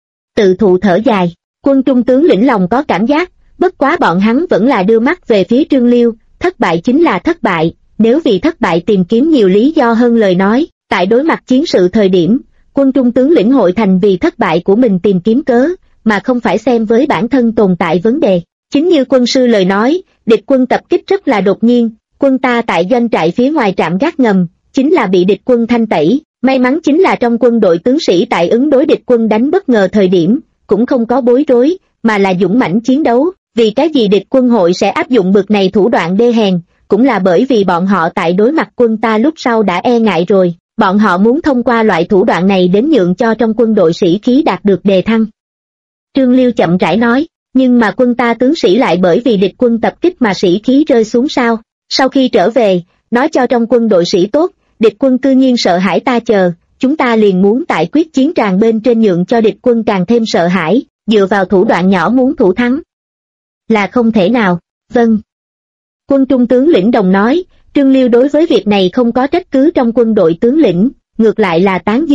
[SPEAKER 1] Tự thụ thở dài, quân trung tướng lĩnh lòng có cảm giác, bất quá bọn hắn vẫn là đưa mắt về phía Trương Liêu, thất bại chính là thất bại, nếu vì thất bại tìm kiếm nhiều lý do hơn lời nói, tại đối mặt chiến sự thời điểm, quân trung tướng lĩnh hội thành vì thất bại của mình tìm kiếm cớ, mà không phải xem với bản thân tồn tại vấn đề. Chính như quân sư lời nói, địch quân tập kích rất là đột nhiên, quân ta tại doanh trại phía ngoài trạm gác ngầm, chính là bị địch quân thanh tẩy, may mắn chính là trong quân đội tướng sĩ tại ứng đối địch quân đánh bất ngờ thời điểm, cũng không có bối rối, mà là dũng mãnh chiến đấu. Vì cái gì địch quân hội sẽ áp dụng bực này thủ đoạn đê hèn, cũng là bởi vì bọn họ tại đối mặt quân ta lúc sau đã e ngại rồi, bọn họ muốn thông qua loại thủ đoạn này đến nhượng cho trong quân đội sĩ khí đạt được đề thăng. Trương Liêu chậm rãi nói, nhưng mà quân ta tướng sĩ lại bởi vì địch quân tập kích mà sĩ khí rơi xuống sao? Sau khi trở về, nói cho trong quân đội sĩ tốt, địch quân cư nhiên sợ hãi ta chờ, chúng ta liền muốn tại quyết chiến tràng bên trên nhượng cho địch quân càng thêm sợ hãi, dựa vào thủ đoạn nhỏ muốn thủ thắng là không thể nào. Vâng. Quân trung tướng lĩnh đồng nói, Trương Liêu đối với việc này không có trách cứ trong quân đội tướng lĩnh, ngược lại là tán dương.